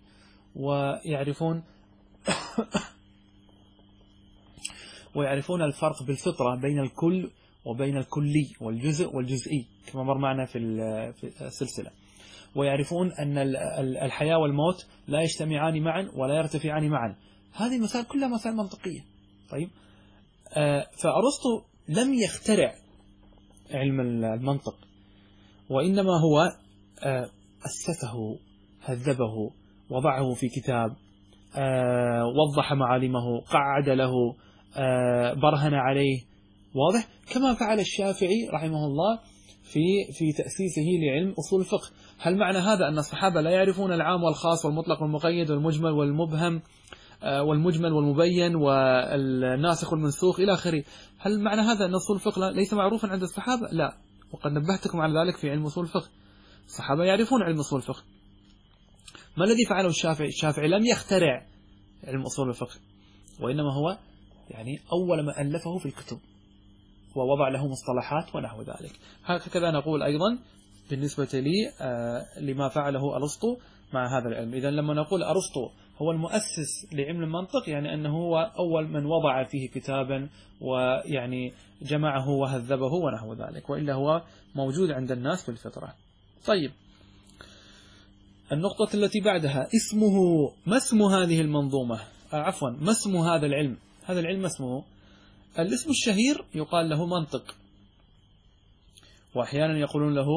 ويعرفون الفرق بالفطرة بين الكل وبين الكلي والجزء والجزئي كما مر معنا في السلسلة، ويعرفون أن الحياة والموت لا يجتمعان معا ولا يرتفعان معا. هذه المسائل كلها مسائل منطقية. طيب، فأرسطو لم يخترع علم المنطق، وإنما هو أسسه، هذبه، وضعه في كتاب، وضح معالمه، قعد له، برهن عليه، واضح، كما فعل الشافعي رحمه الله في تأسيسه لعلم أصول الفقه. هل معنى هذا أن الصحابة لا يعرفون العام والخاص والمطلق والمقيد والمجمل والمبهم والمجمل والمبين والناسخ والمنسوخ إلى آخره؟ هل معنى هذا أن أصول الفقه ليس معروفا عند الصحابة؟ لا، وقد نبهتكم على ذلك في علم أصول الفقه. الصحابة يعرفون علم أصول الفقه. ما الذي فعله الشافعي؟ الشافعي لم يخترع علم أصول الفقه، وإنما هو يعني أول ما ألفه في الكتب ووضع له مصطلحات ونحو ذلك. هكذا نقول أيضا بالنسبة لي لما فعله أرسطو مع هذا العلم. إذن لما نقول أرسطو هو المؤسس لعلم المنطق، يعني أنه هو أول من وضع فيه كتابا ويعني جمعه وهذبه ونحو ذلك، وإلا هو موجود عند الناس بالفطرة. طيب، النقطة التي بعدها اسمه، ما اسم هذه المنظومة؟ عفوا، ما اسم هذا العلم؟ هذا العلم ما اسمه؟ الاسم الشهير يقال له منطق، وأحيانا يقولون له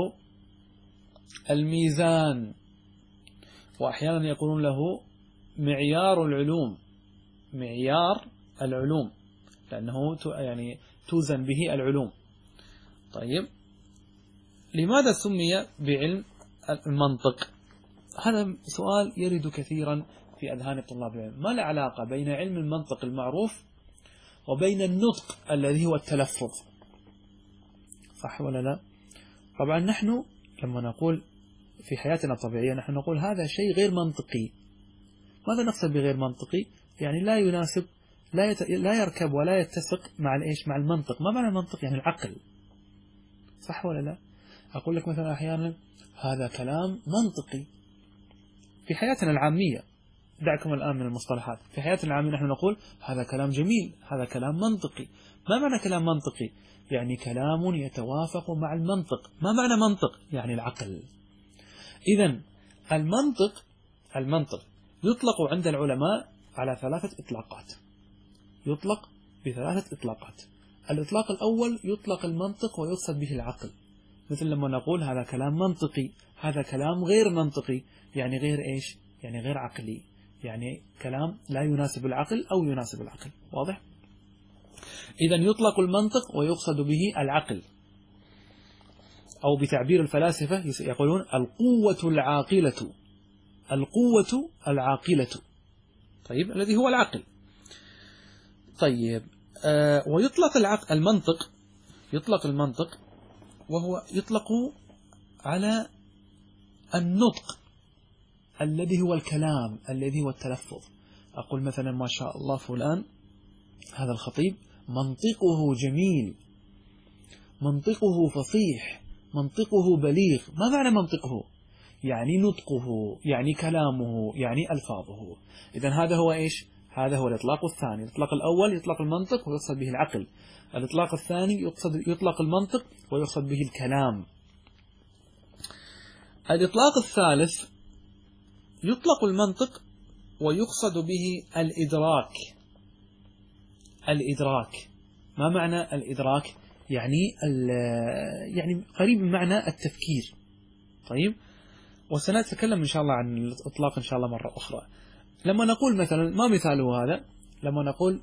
الميزان، وأحيانا يقولون له معيار العلوم، لأنه يعني توزن به العلوم. طيب، لماذا سمي بعلم المنطق؟ هذا سؤال يرد كثيرا في أذهان طلاب العلم. ما العلاقة بين علم المنطق المعروف وبين النطق الذي هو التلفظ؟ صح ولا لا؟ طبعا نحن لما نقول في حياتنا الطبيعية نحن نقول هذا شيء غير منطقي. ماذا نقصد بغير منطقي؟ يعني لا يناسب، لا يركب ولا يتسق مع الإيش؟ مع المنطق. ما معنى المنطق؟ يعني العقل. صح ولا لا؟ أقول لك مثلا أحيانا هذا كلام منطقي في حياتنا العامية، دعكم الآن من المصطلحات. في حياتنا العامية نحن نقول هذا كلام جميل، هذا كلام منطقي. ما معنى كلام منطقي؟ يعني كلام يتوافق مع المنطق. ما معنى منطق؟ يعني العقل. إذن المنطق يطلق عند العلماء على 3 إطلاقات، يطلق ب3 إطلاقات. الإطلاق الأول يطلق المنطق ويقصد به العقل، مثل لما نقول هذا كلام منطقي، هذا كلام غير منطقي، يعني غير إيش؟ يعني غير عقلي، يعني كلام لا يناسب العقل أو يناسب العقل. واضح؟ إذن يطلق المنطق ويقصد به العقل، أو بتعبير الفلاسفة يقولون القوة العاقلة. طيب، الذي هو العقل. طيب، ويطلق يطلق المنطق وهو يطلق على النطق الذي هو الكلام، الذي هو التلفظ. أقول مثلا ما شاء الله فلان هذا الخطيب منطقه جميل، منطقه فصيح، منطقه بليغ. ما معنى منطقه؟ يعني نطقه، يعني كلامه، يعني ألفاظه. إذن هذا هو إيش؟ هذا هو الإطلاق الثاني. الإطلاق الأول يطلق المنطق ويقصد به العقل. الإطلاق الثاني يطلق المنطق ويقصد به الكلام. الإطلاق الثالث يطلق المنطق ويقصد به الإدراك. الإدراك، ما معنى الإدراك؟ يعني قريب من معنى التفكير. طيب، وسنتكلم إن شاء الله عن الإطلاق إن شاء الله مرة أخرى. لما نقول مثلا، ما مثاله هذا؟ لما نقول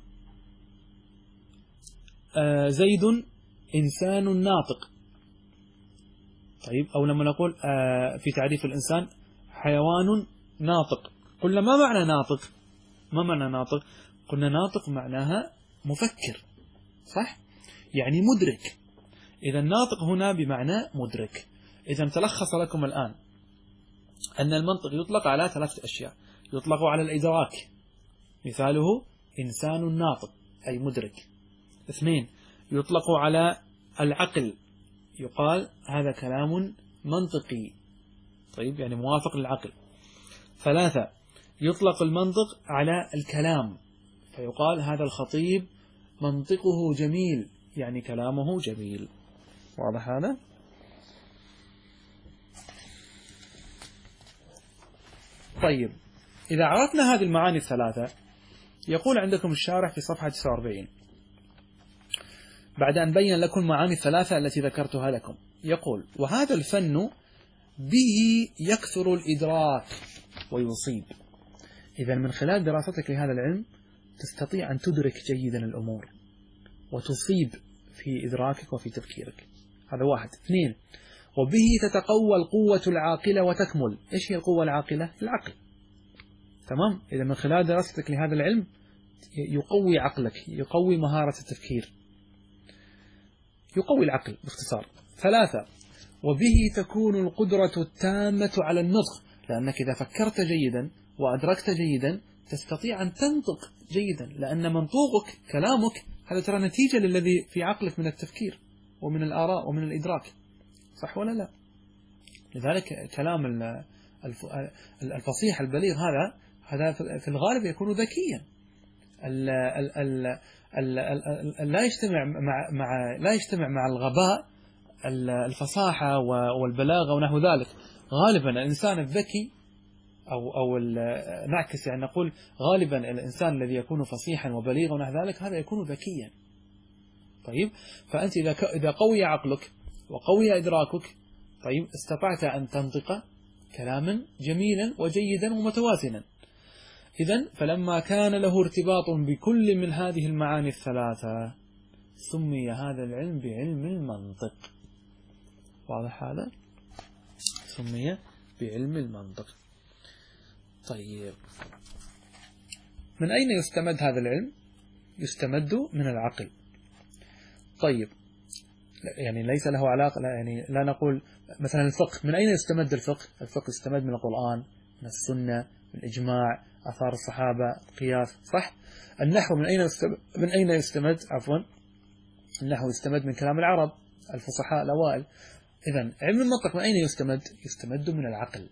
زيد إنسان ناطق. طيب، أو لما نقول في تعريف الإنسان حيوان ناطق، قلنا ما معنى ناطق؟ ما معنى ناطق؟ قلنا ناطق معناها مفكر، صح؟ يعني مدرك. إذا الناطق هنا بمعنى مدرك. إذا تلخص لكم الآن أن المنطق يطلق على 3 أشياء. يطلق على الإدراك، مثاله إنسان ناطق أي مدرك. 2، يطلق على العقل، يقال هذا كلام منطقي، طيب يعني موافق للعقل. 3، يطلق المنطق على الكلام، فيقال هذا الخطيب منطقه جميل، يعني كلامه جميل. واضح هذا؟ طيب، إذا عرفنا هذه المعاني الثلاثة، يقول عندكم الشارح في صفحة 49 بعد أن بين لكم المعاني الثلاثة التي ذكرتها لكم، يقول: وهذا الفن به يكثر الإدراك ويصيب. إذا من خلال دراستك لهذا العلم تستطيع أن تدرك جيدا الأمور وتصيب في إدراكك وفي تفكيرك. هذا 1. 2، وبه تتقوى القوة العاقلة وتكمل. إيش هي القوة العاقلة؟ العقل. تمام؟ إذا من خلال دراستك لهذا العلم يقوي عقلك، يقوي مهارة التفكير، يقوي العقل باختصار. 3، وبه تكون القدرة التامة على النطق، لأنك إذا فكرت جيدا وأدركت جيدا تستطيع أن تنطق جيدا، لأن منطوقك كلامك هذا ترى نتيجة للذي في عقلك من التفكير ومن الآراء ومن الإدراك، صح ولا لا؟ لذلك كلام الفصيح البليغ هذا في الغالب يكون ذكيا، لا يجتمع مع الغباء الفصاحة والبلاغة ونحو ذلك. غالبا الإنسان الذكي أو نعكس، يعني نقول غالبا الإنسان الذي يكون فصيحا وبليغا ونحو ذلك هذا يكون ذكيا. طيب، فأنت إذا قوي عقلك وقوي إدراكك، طيب استطعت أن تنطق كلاما جميلا وجيدا ومتوازنا. إذن فلما كان له ارتباط بكل من هذه المعاني الثلاثة سمي هذا العلم بعلم المنطق. واضح هذا؟ سمي بعلم المنطق. طيب، من أين يستمد هذا العلم؟ يستمد من العقل. طيب، يعني ليس له علاقة، يعني لا نقول مثلا الفقه. من أين يستمد الفقه؟ الفقه يستمد من القرآن، من السنة، من الإجماع، آثار الصحابة، القياس، صح؟ النحو من أين يستمد؟ النحو يستمد من كلام العرب الفصحاء الأوائل. إذن علم المنطق من أين يستمد؟ يستمد من العقل.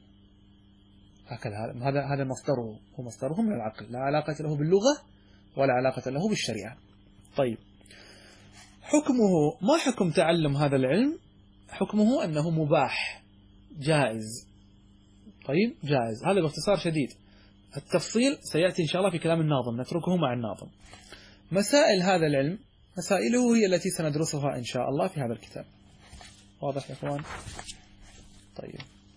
هذا مصدره، هو مصدره من العقل، لا علاقة له باللغة ولا علاقة له بالشريعة. طيب، حكمه، ما حكم تعلم هذا العلم؟ حكمه أنه مباح جائز. طيب، جائز، هذا باختصار شديد. التفصيل سيأتي إن شاء الله في كلام الناظم، نتركه مع الناظم. مسائل هذا العلم، مسائله هي التي سندرسها إن شاء الله في هذا الكتاب. واضح يا أخوان؟ طيب،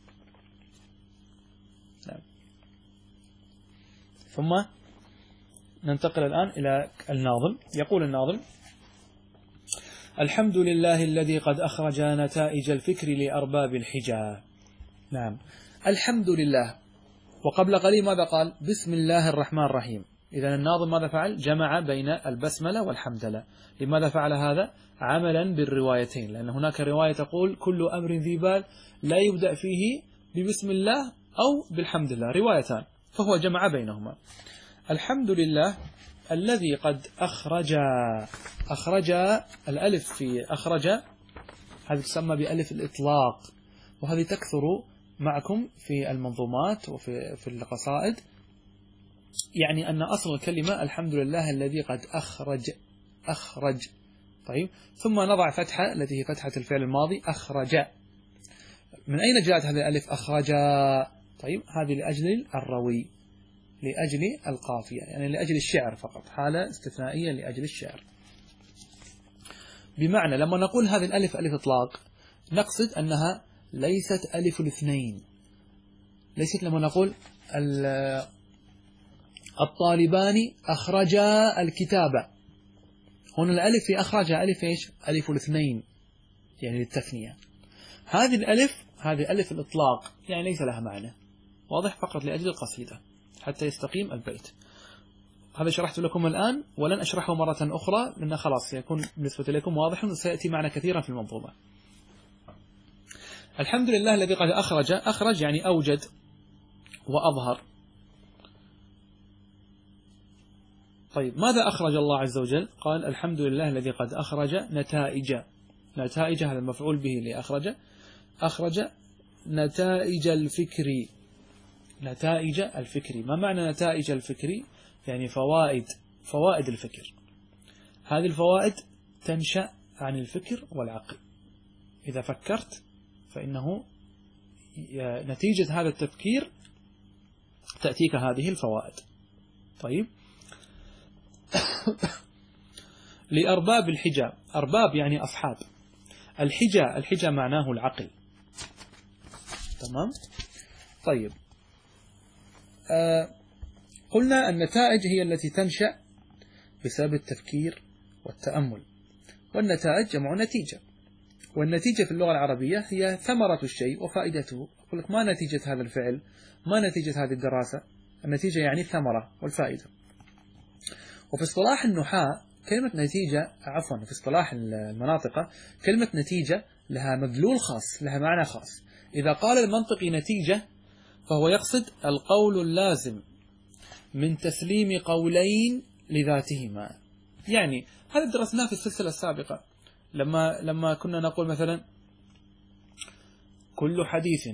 نعم. ثم ننتقل الآن إلى الناظم. يقول الناظم: الحمد لله الذي قد أخرج نتائج الفكر لأرباب الحجة. نعم، الحمد لله. وقبل قليل ماذا قال؟ بسم الله الرحمن الرحيم. إذن الناظم ماذا فعل؟ جمع بين البسملة والحمدلة. لماذا فعل هذا؟ عملا بالروايتين، لأن هناك رواية تقول كل أمر ذي بال لا يبدأ فيه ببسم الله أو بالحمد لله، روايتان، فهو جمع بينهما. الحمد لله الذي قد أخرج الألف في أخرج هذه تسمى بألف الإطلاق، وهذه تكثر معكم في المنظومات وفي القصائد، يعني أن أصل الكلمة الحمد لله الذي قد أخرج. طيب، ثم نضع فتحة التي هي فتحة الفعل الماضي أخرج. من أين جاءت هذه الألف أخرج؟ طيب، هذه لأجل الروي، لأجل القافية، يعني لأجل الشعر فقط، حالة استثنائية لأجل الشعر. بمعنى لما نقول هذه الألف ألف إطلاق نقصد أنها ليست ألف الاثنين، ليست لما نقول الطالبان أخرجا الكتاب، هنا الألف في أخرج ألف إيش؟ ألف الاثنين، يعني للتثنية. هذه الألف هذه ألف الإطلاق، يعني ليس لها معنى، واضح؟ فقط لأجل القصيدة حتى يستقيم البيت. هذا شرحت لكم الآن ولن أشرحه مرة أخرى، لأنه خلاص يكون بالنسبة لكم واضح وسيأتي معنا كثيرا في المنظومة. الحمد لله الذي قد أخرج يعني أوجد وأظهر. طيب، ماذا أخرج الله عز وجل؟ قال الحمد لله الذي قد أخرج نتائج هذا المفعول به لأخرج، أخرج نتائج الفكر. ما معنى نتائج الفكر؟ يعني فوائد الفكر. هذه الفوائد تنشأ عن الفكر والعقل. إذا فكرت فإنه نتيجة هذا التفكير تأتيك هذه الفوائد. طيب، لأرباب الحجة، أرباب يعني أصحاب، الحجة معناه العقل. تمام؟ طيب، قلنا النتائج هي التي تنشأ بسبب التفكير والتأمل، والنتائج جمع نتيجة، والنتيجة في اللغة العربية هي ثمرة الشيء وفائدته. أقول لك ما نتيجة هذا الفعل، ما نتيجة هذه الدراسة، النتيجة يعني الثمرة والفائدة. وفي اصطلاح النحاة كلمة نتيجة، في اصطلاح المناطق كلمة نتيجة لها مدلول خاص، لها معنى خاص. إذا قال المنطقي نتيجة فهو يقصد القول اللازم من تسليم قولين لذاتهما. يعني هذا درسناه في السلسلة السابقة لما كنا نقول مثلا كل حديث،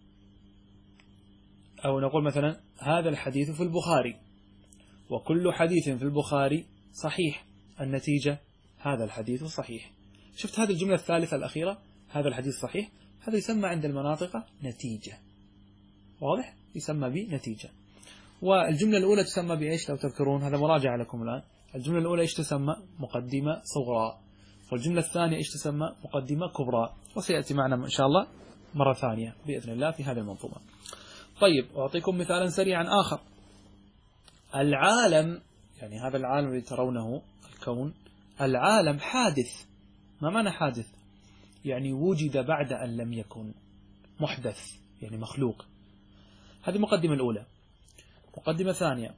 أو نقول مثلا هذا الحديث في البخاري، وكل حديث في البخاري صحيح، النتيجة هذا الحديث صحيح. شفت هذه الجملة الثالثة الأخيرة، هذا الحديث صحيح، هذا يسمى عند المناطق نتيجة، واضح؟ يسمى بنتيجة. والجملة الأولى تسمى بإيش لو تذكرون؟ هذا مراجعة لكم الآن. الجملة الأولى إيش تسمى؟ مقدمة صغرى. والجملة الثانية إيش تسمى؟ مقدمة كبرى. وسيأتي معنا إن شاء الله مرة ثانية بإذن الله في هذه المنظومة. طيب، أعطيكم مثالا سريعا آخر. العالم، يعني هذا العالم الذي ترونه الكون، العالم حادث. ما معنى حادث؟ يعني وجد بعد أن لم يكن، محدث يعني مخلوق. هذه المقدمة الأولى. مقدمة ثانية،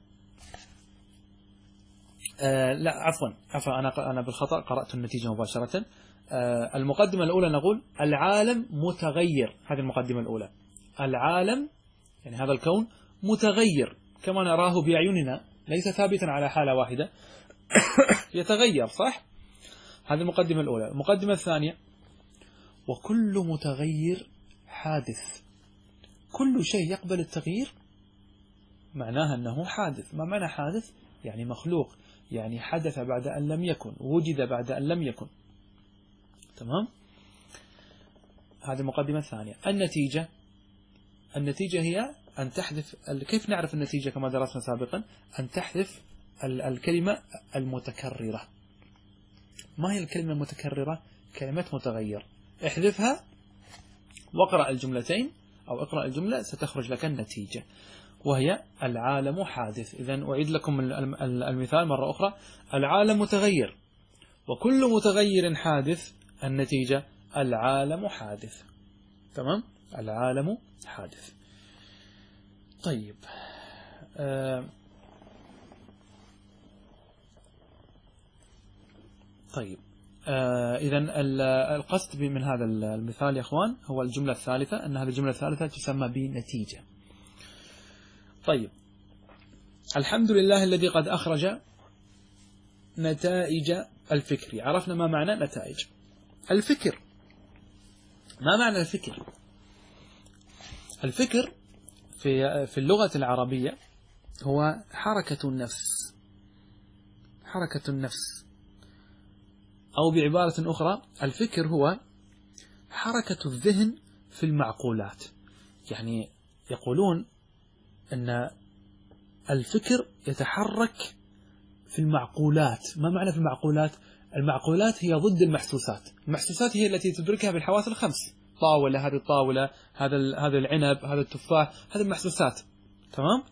لا عفوا أنا بالخطأ قرأت النتيجة مباشرة. المقدمة الأولى نقول العالم متغير. هذه المقدمة الأولى، العالم يعني هذا الكون متغير كما نراه بأعيننا، ليس ثابتا على حالة واحدة يتغير، صح؟ هذه المقدمة الأولى. المقدمة الثانية، وكل متغير حادث. كل شيء يقبل التغيير معناها أنه حادث. ما معنى حادث؟ يعني مخلوق، يعني حدث بعد أن لم يكن، وجد بعد أن لم يكن. تمام؟ هذه المقدمة الثانية. النتيجة هي أن تحذف. كيف نعرف النتيجة كما درسنا سابقا؟ أن تحذف الكلمة المتكررة. ما هي الكلمة المتكررة؟ كلمة متغير، احذفها واقرأ الجملتين أو اقرأ الجملة ستخرج لك النتيجة، وهي العالم حادث. إذن أعيد لكم المثال مرة أخرى. العالم متغير، وكل متغير حادث، النتيجة العالم حادث. تمام؟ العالم حادث. طيب، إذن القصد من هذا المثال يا أخوان هو الجملة الثالثة، أن هذه الجملة الثالثة تسمى بنتيجة. طيب، الحمد لله الذي قد أخرج نتائج الفكر. عرفنا ما معنى نتائج الفكر. ما معنى الفكر؟ الفكر في اللغة العربية هو حركة النفس، حركة النفس، أو بعبارة أخرى الفكر هو حركة الذهن في المعقولات. يعني يقولون أن الفكر يتحرك في المعقولات. ما معنى في المعقولات؟ المعقولات هي ضد المحسوسات. المحسوسات هي التي تدركها بالحواس الخمس، طاولة، هذه الطاولة، هذا العنب، هذا التفاح، هذه المحسوسات. تمام؟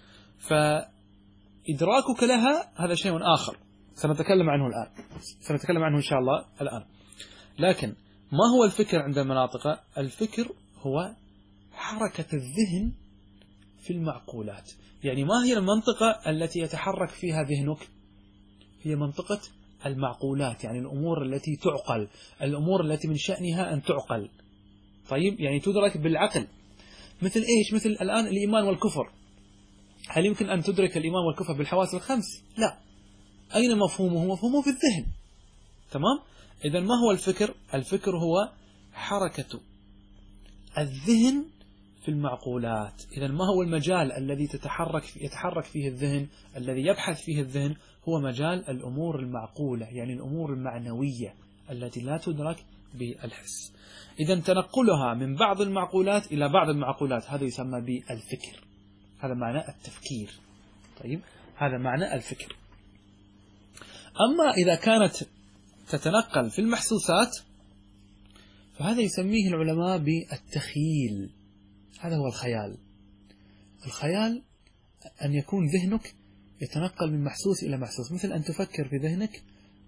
فإدراكك لها هذا شيء آخر سنتكلم عنه الآن، سنتكلم عنه إن شاء الله الآن. لكن ما هو الفكر عند المناطق؟ الفكر هو حركة الذهن في المعقولات. يعني ما هي المنطقة التي يتحرك فيها ذهنك؟ هي منطقة المعقولات، يعني الأمور التي تعقل، الأمور التي من شأنها أن تعقل. طيب، يعني تدرك بالعقل. مثل إيش؟ مثل الآن الإيمان والكفر. هل يمكن أن تدرك الإيمان والكفر بالحواس الخمس؟ لا. أين مفهومه؟ مفهومه في الذهن. تمام؟ إذا ما هو الفكر؟ الفكر هو حركة الذهن في المعقولات. إذا ما هو المجال الذي يتحرك فيه الذهن، الذي يبحث فيه الذهن؟ هو مجال الأمور المعقولة، يعني الأمور المعنوية التي لا تدرك بالحس. إذا تنقلها من بعض المعقولات إلى بعض المعقولات هذا يسمى بالفكر. هذا معنى التفكير. طيب، هذا معنى الفكر. أما إذا كانت تتنقل في المحسوسات فهذا يسميه العلماء بالتخيل. هذا هو الخيال. الخيال أن يكون ذهنك يتنقل من محسوس إلى محسوس، مثل أن تفكر في ذهنك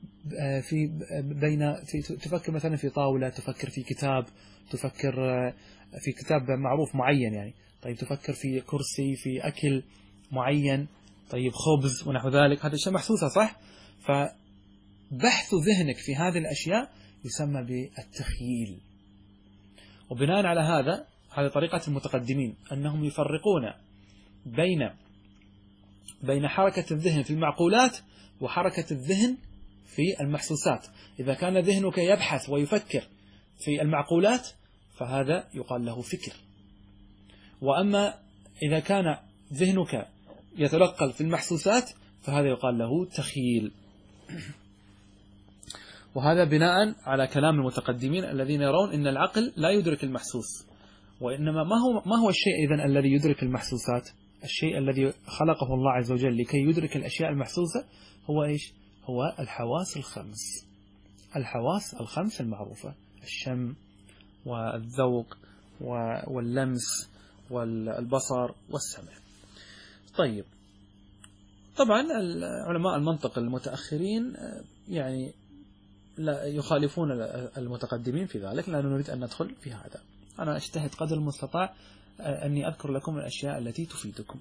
تفكر مثلا في طاولة، تفكر في كتاب، تفكر في كتاب معروف معين يعني. طيب، تفكر في كرسي، في أكل معين، طيب خبز ونحو ذلك. هذا شيء محسوسة، صح؟ فبحث ذهنك في هذه الأشياء يسمى بالتخييل. وبناء على هذه طريقة المتقدمين، أنهم يفرقون بين حركة الذهن في المعقولات وحركة الذهن في المحسوسات. إذا كان ذهنك يبحث ويفكر في المعقولات فهذا يقال له فكر. وأما إذا كان ذهنك يتنقل في المحسوسات فهذا يقال له تخييل. وهذا بناء على كلام المتقدمين الذين يرون أن العقل لا يدرك المحسوس، وإنما ما هو الشيء إذن الذي يدرك المحسوسات؟ الشيء الذي خلقه الله عز وجل لكي يدرك الأشياء المحسوسة هو إيش؟ هو الحواس الخمس. الحواس الخمس المعروفة: الشم والذوق واللمس والبصر والسمع. طيب، طبعا علماء المنطق المتأخرين يعني لا يخالفون المتقدمين في ذلك، لا نريد أن ندخل في هذا. أنا أجتهد قدر المستطاع أني أذكر لكم الأشياء التي تفيدكم.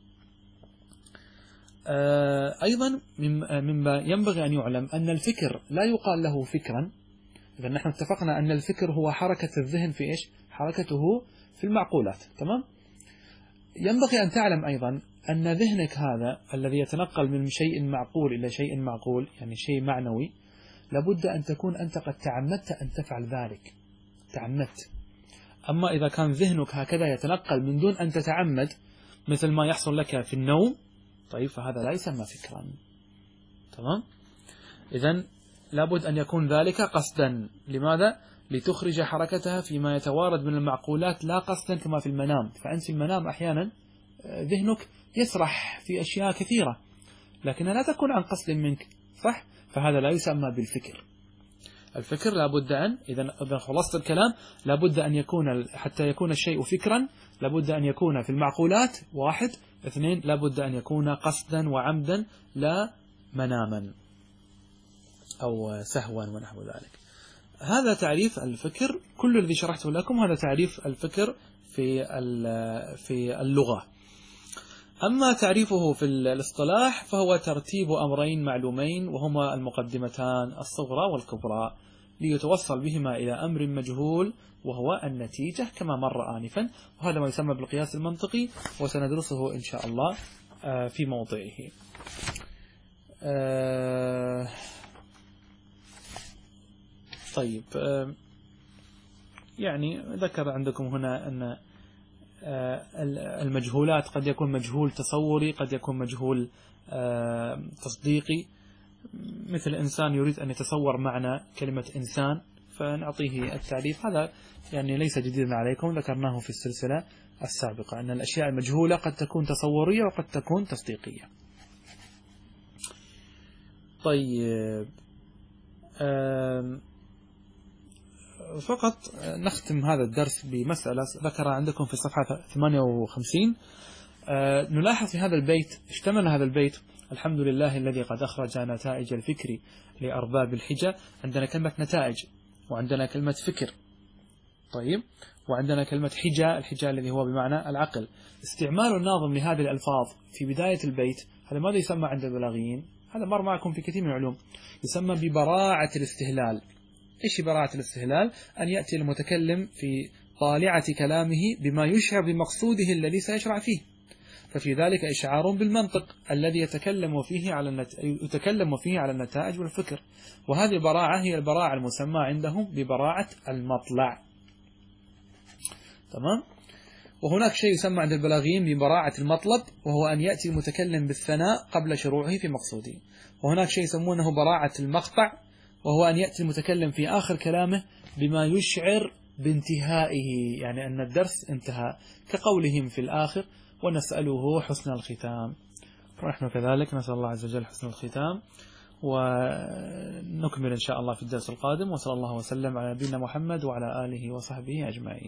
أيضا مما ينبغي أن يعلم أن الفكر لا يقال له فكرا. إذا نحن اتفقنا أن الفكر هو حركة الذهن في إيش؟ حركته في المعقولات. تمام؟ ينبغي أن تعلم أيضا أن ذهنك هذا الذي يتنقل من شيء معقول إلى شيء معقول، يعني شيء معنوي، لابد أن تكون أنت قد تعمدت أن تفعل ذلك. تعمدت. أما إذا كان ذهنك هكذا يتنقل من دون أن تتعمد، مثل ما يحصل لك في النوم، طيب فهذا لا يسمى فكرا. تمام؟ إذن لابد أن يكون ذلك قصدا. لماذا؟ لتخرج حركتها فيما يتوارد من المعقولات، لا قصدا كما في المنام. فأنت في المنام أحيانا ذهنك يسرح في أشياء كثيرة لكنها لا تكون عن قصد منك، صح؟ فهذا لا يسمى بالفكر. الفكر لابد أن، إذا خلصت الكلام، لابد أن يكون حتى يكون الشيء فكرا لابد أن يكون في المعقولات، 1. 2. لابد أن يكون قصدا وعمدا لا مناما أو سهوا ونحو ذلك. هذا تعريف الفكر. كل الذي شرحته لكم هذا تعريف الفكر في اللغة. أما تعريفه في الاصطلاح فهو ترتيب أمرين معلومين، وهما المقدمتان الصغرى والكبرى، ليتوصل بهما إلى أمر مجهول وهو النتيجة كما مر آنفا. وهذا ما يسمى بالقياس المنطقي، وسندرسه إن شاء الله في موضعه. طيب، يعني ذكر عندكم هنا أن المجهولات قد يكون مجهول تصوري، قد يكون مجهول تصديقي. مثل إنسان يريد أن يتصور معنى كلمة إنسان فنعطيه التعريف، هذا يعني ليس جديدا عليكم، ذكرناه في السلسلة السابقة أن الأشياء المجهولة قد تكون تصورية وقد تكون تصديقية. طيب، فقط نختم هذا الدرس بمسألة ذكر عندكم في صفحة 58. نلاحظ في هذا البيت اشتمل هذا البيت: الحمد لله الذي قد أخرج نتائج الفكر لأرباب الحجة. عندنا كلمة نتائج، وعندنا كلمة فكر، طيب، وعندنا كلمة حجة، الحجة الذي هو بمعنى العقل. استعمال الناظم لهذه الألفاظ في بداية البيت هذا ماذا يسمى عند البلاغيين؟ هذا مر معكم في كثير من العلوم، يسمى ببراعة الاستهلال. إيش براعة الاستهلال؟ أن يأتي المتكلم في طالعة كلامه بما يشعر بمقصوده الذي سيشرع فيه، ففي ذلك إشعار بالمنطق الذي يتكلم فيه على النتائج والفكر. وهذه البراعة هي البراعة المسمى عندهم ببراعة المطلع. تمام؟ وهناك شيء يسمى عند البلاغيين ببراعة المطلب، وهو أن يأتي المتكلم بالثناء قبل شروعه في مقصوده. وهناك شيء يسمونه براعة المقطع، وهو أن يأتي المتكلم في آخر كلامه بما يشعر بانتهائه، يعني أن الدرس انتهى، كقولهم في الآخر: ونسأله حسن الختام. ونحن كذلك نسأل الله عز وجل حسن الختام، ونكمل إن شاء الله في الدرس القادم. وصلى الله وسلم على نبينا محمد وعلى آله وصحبه أجمعين.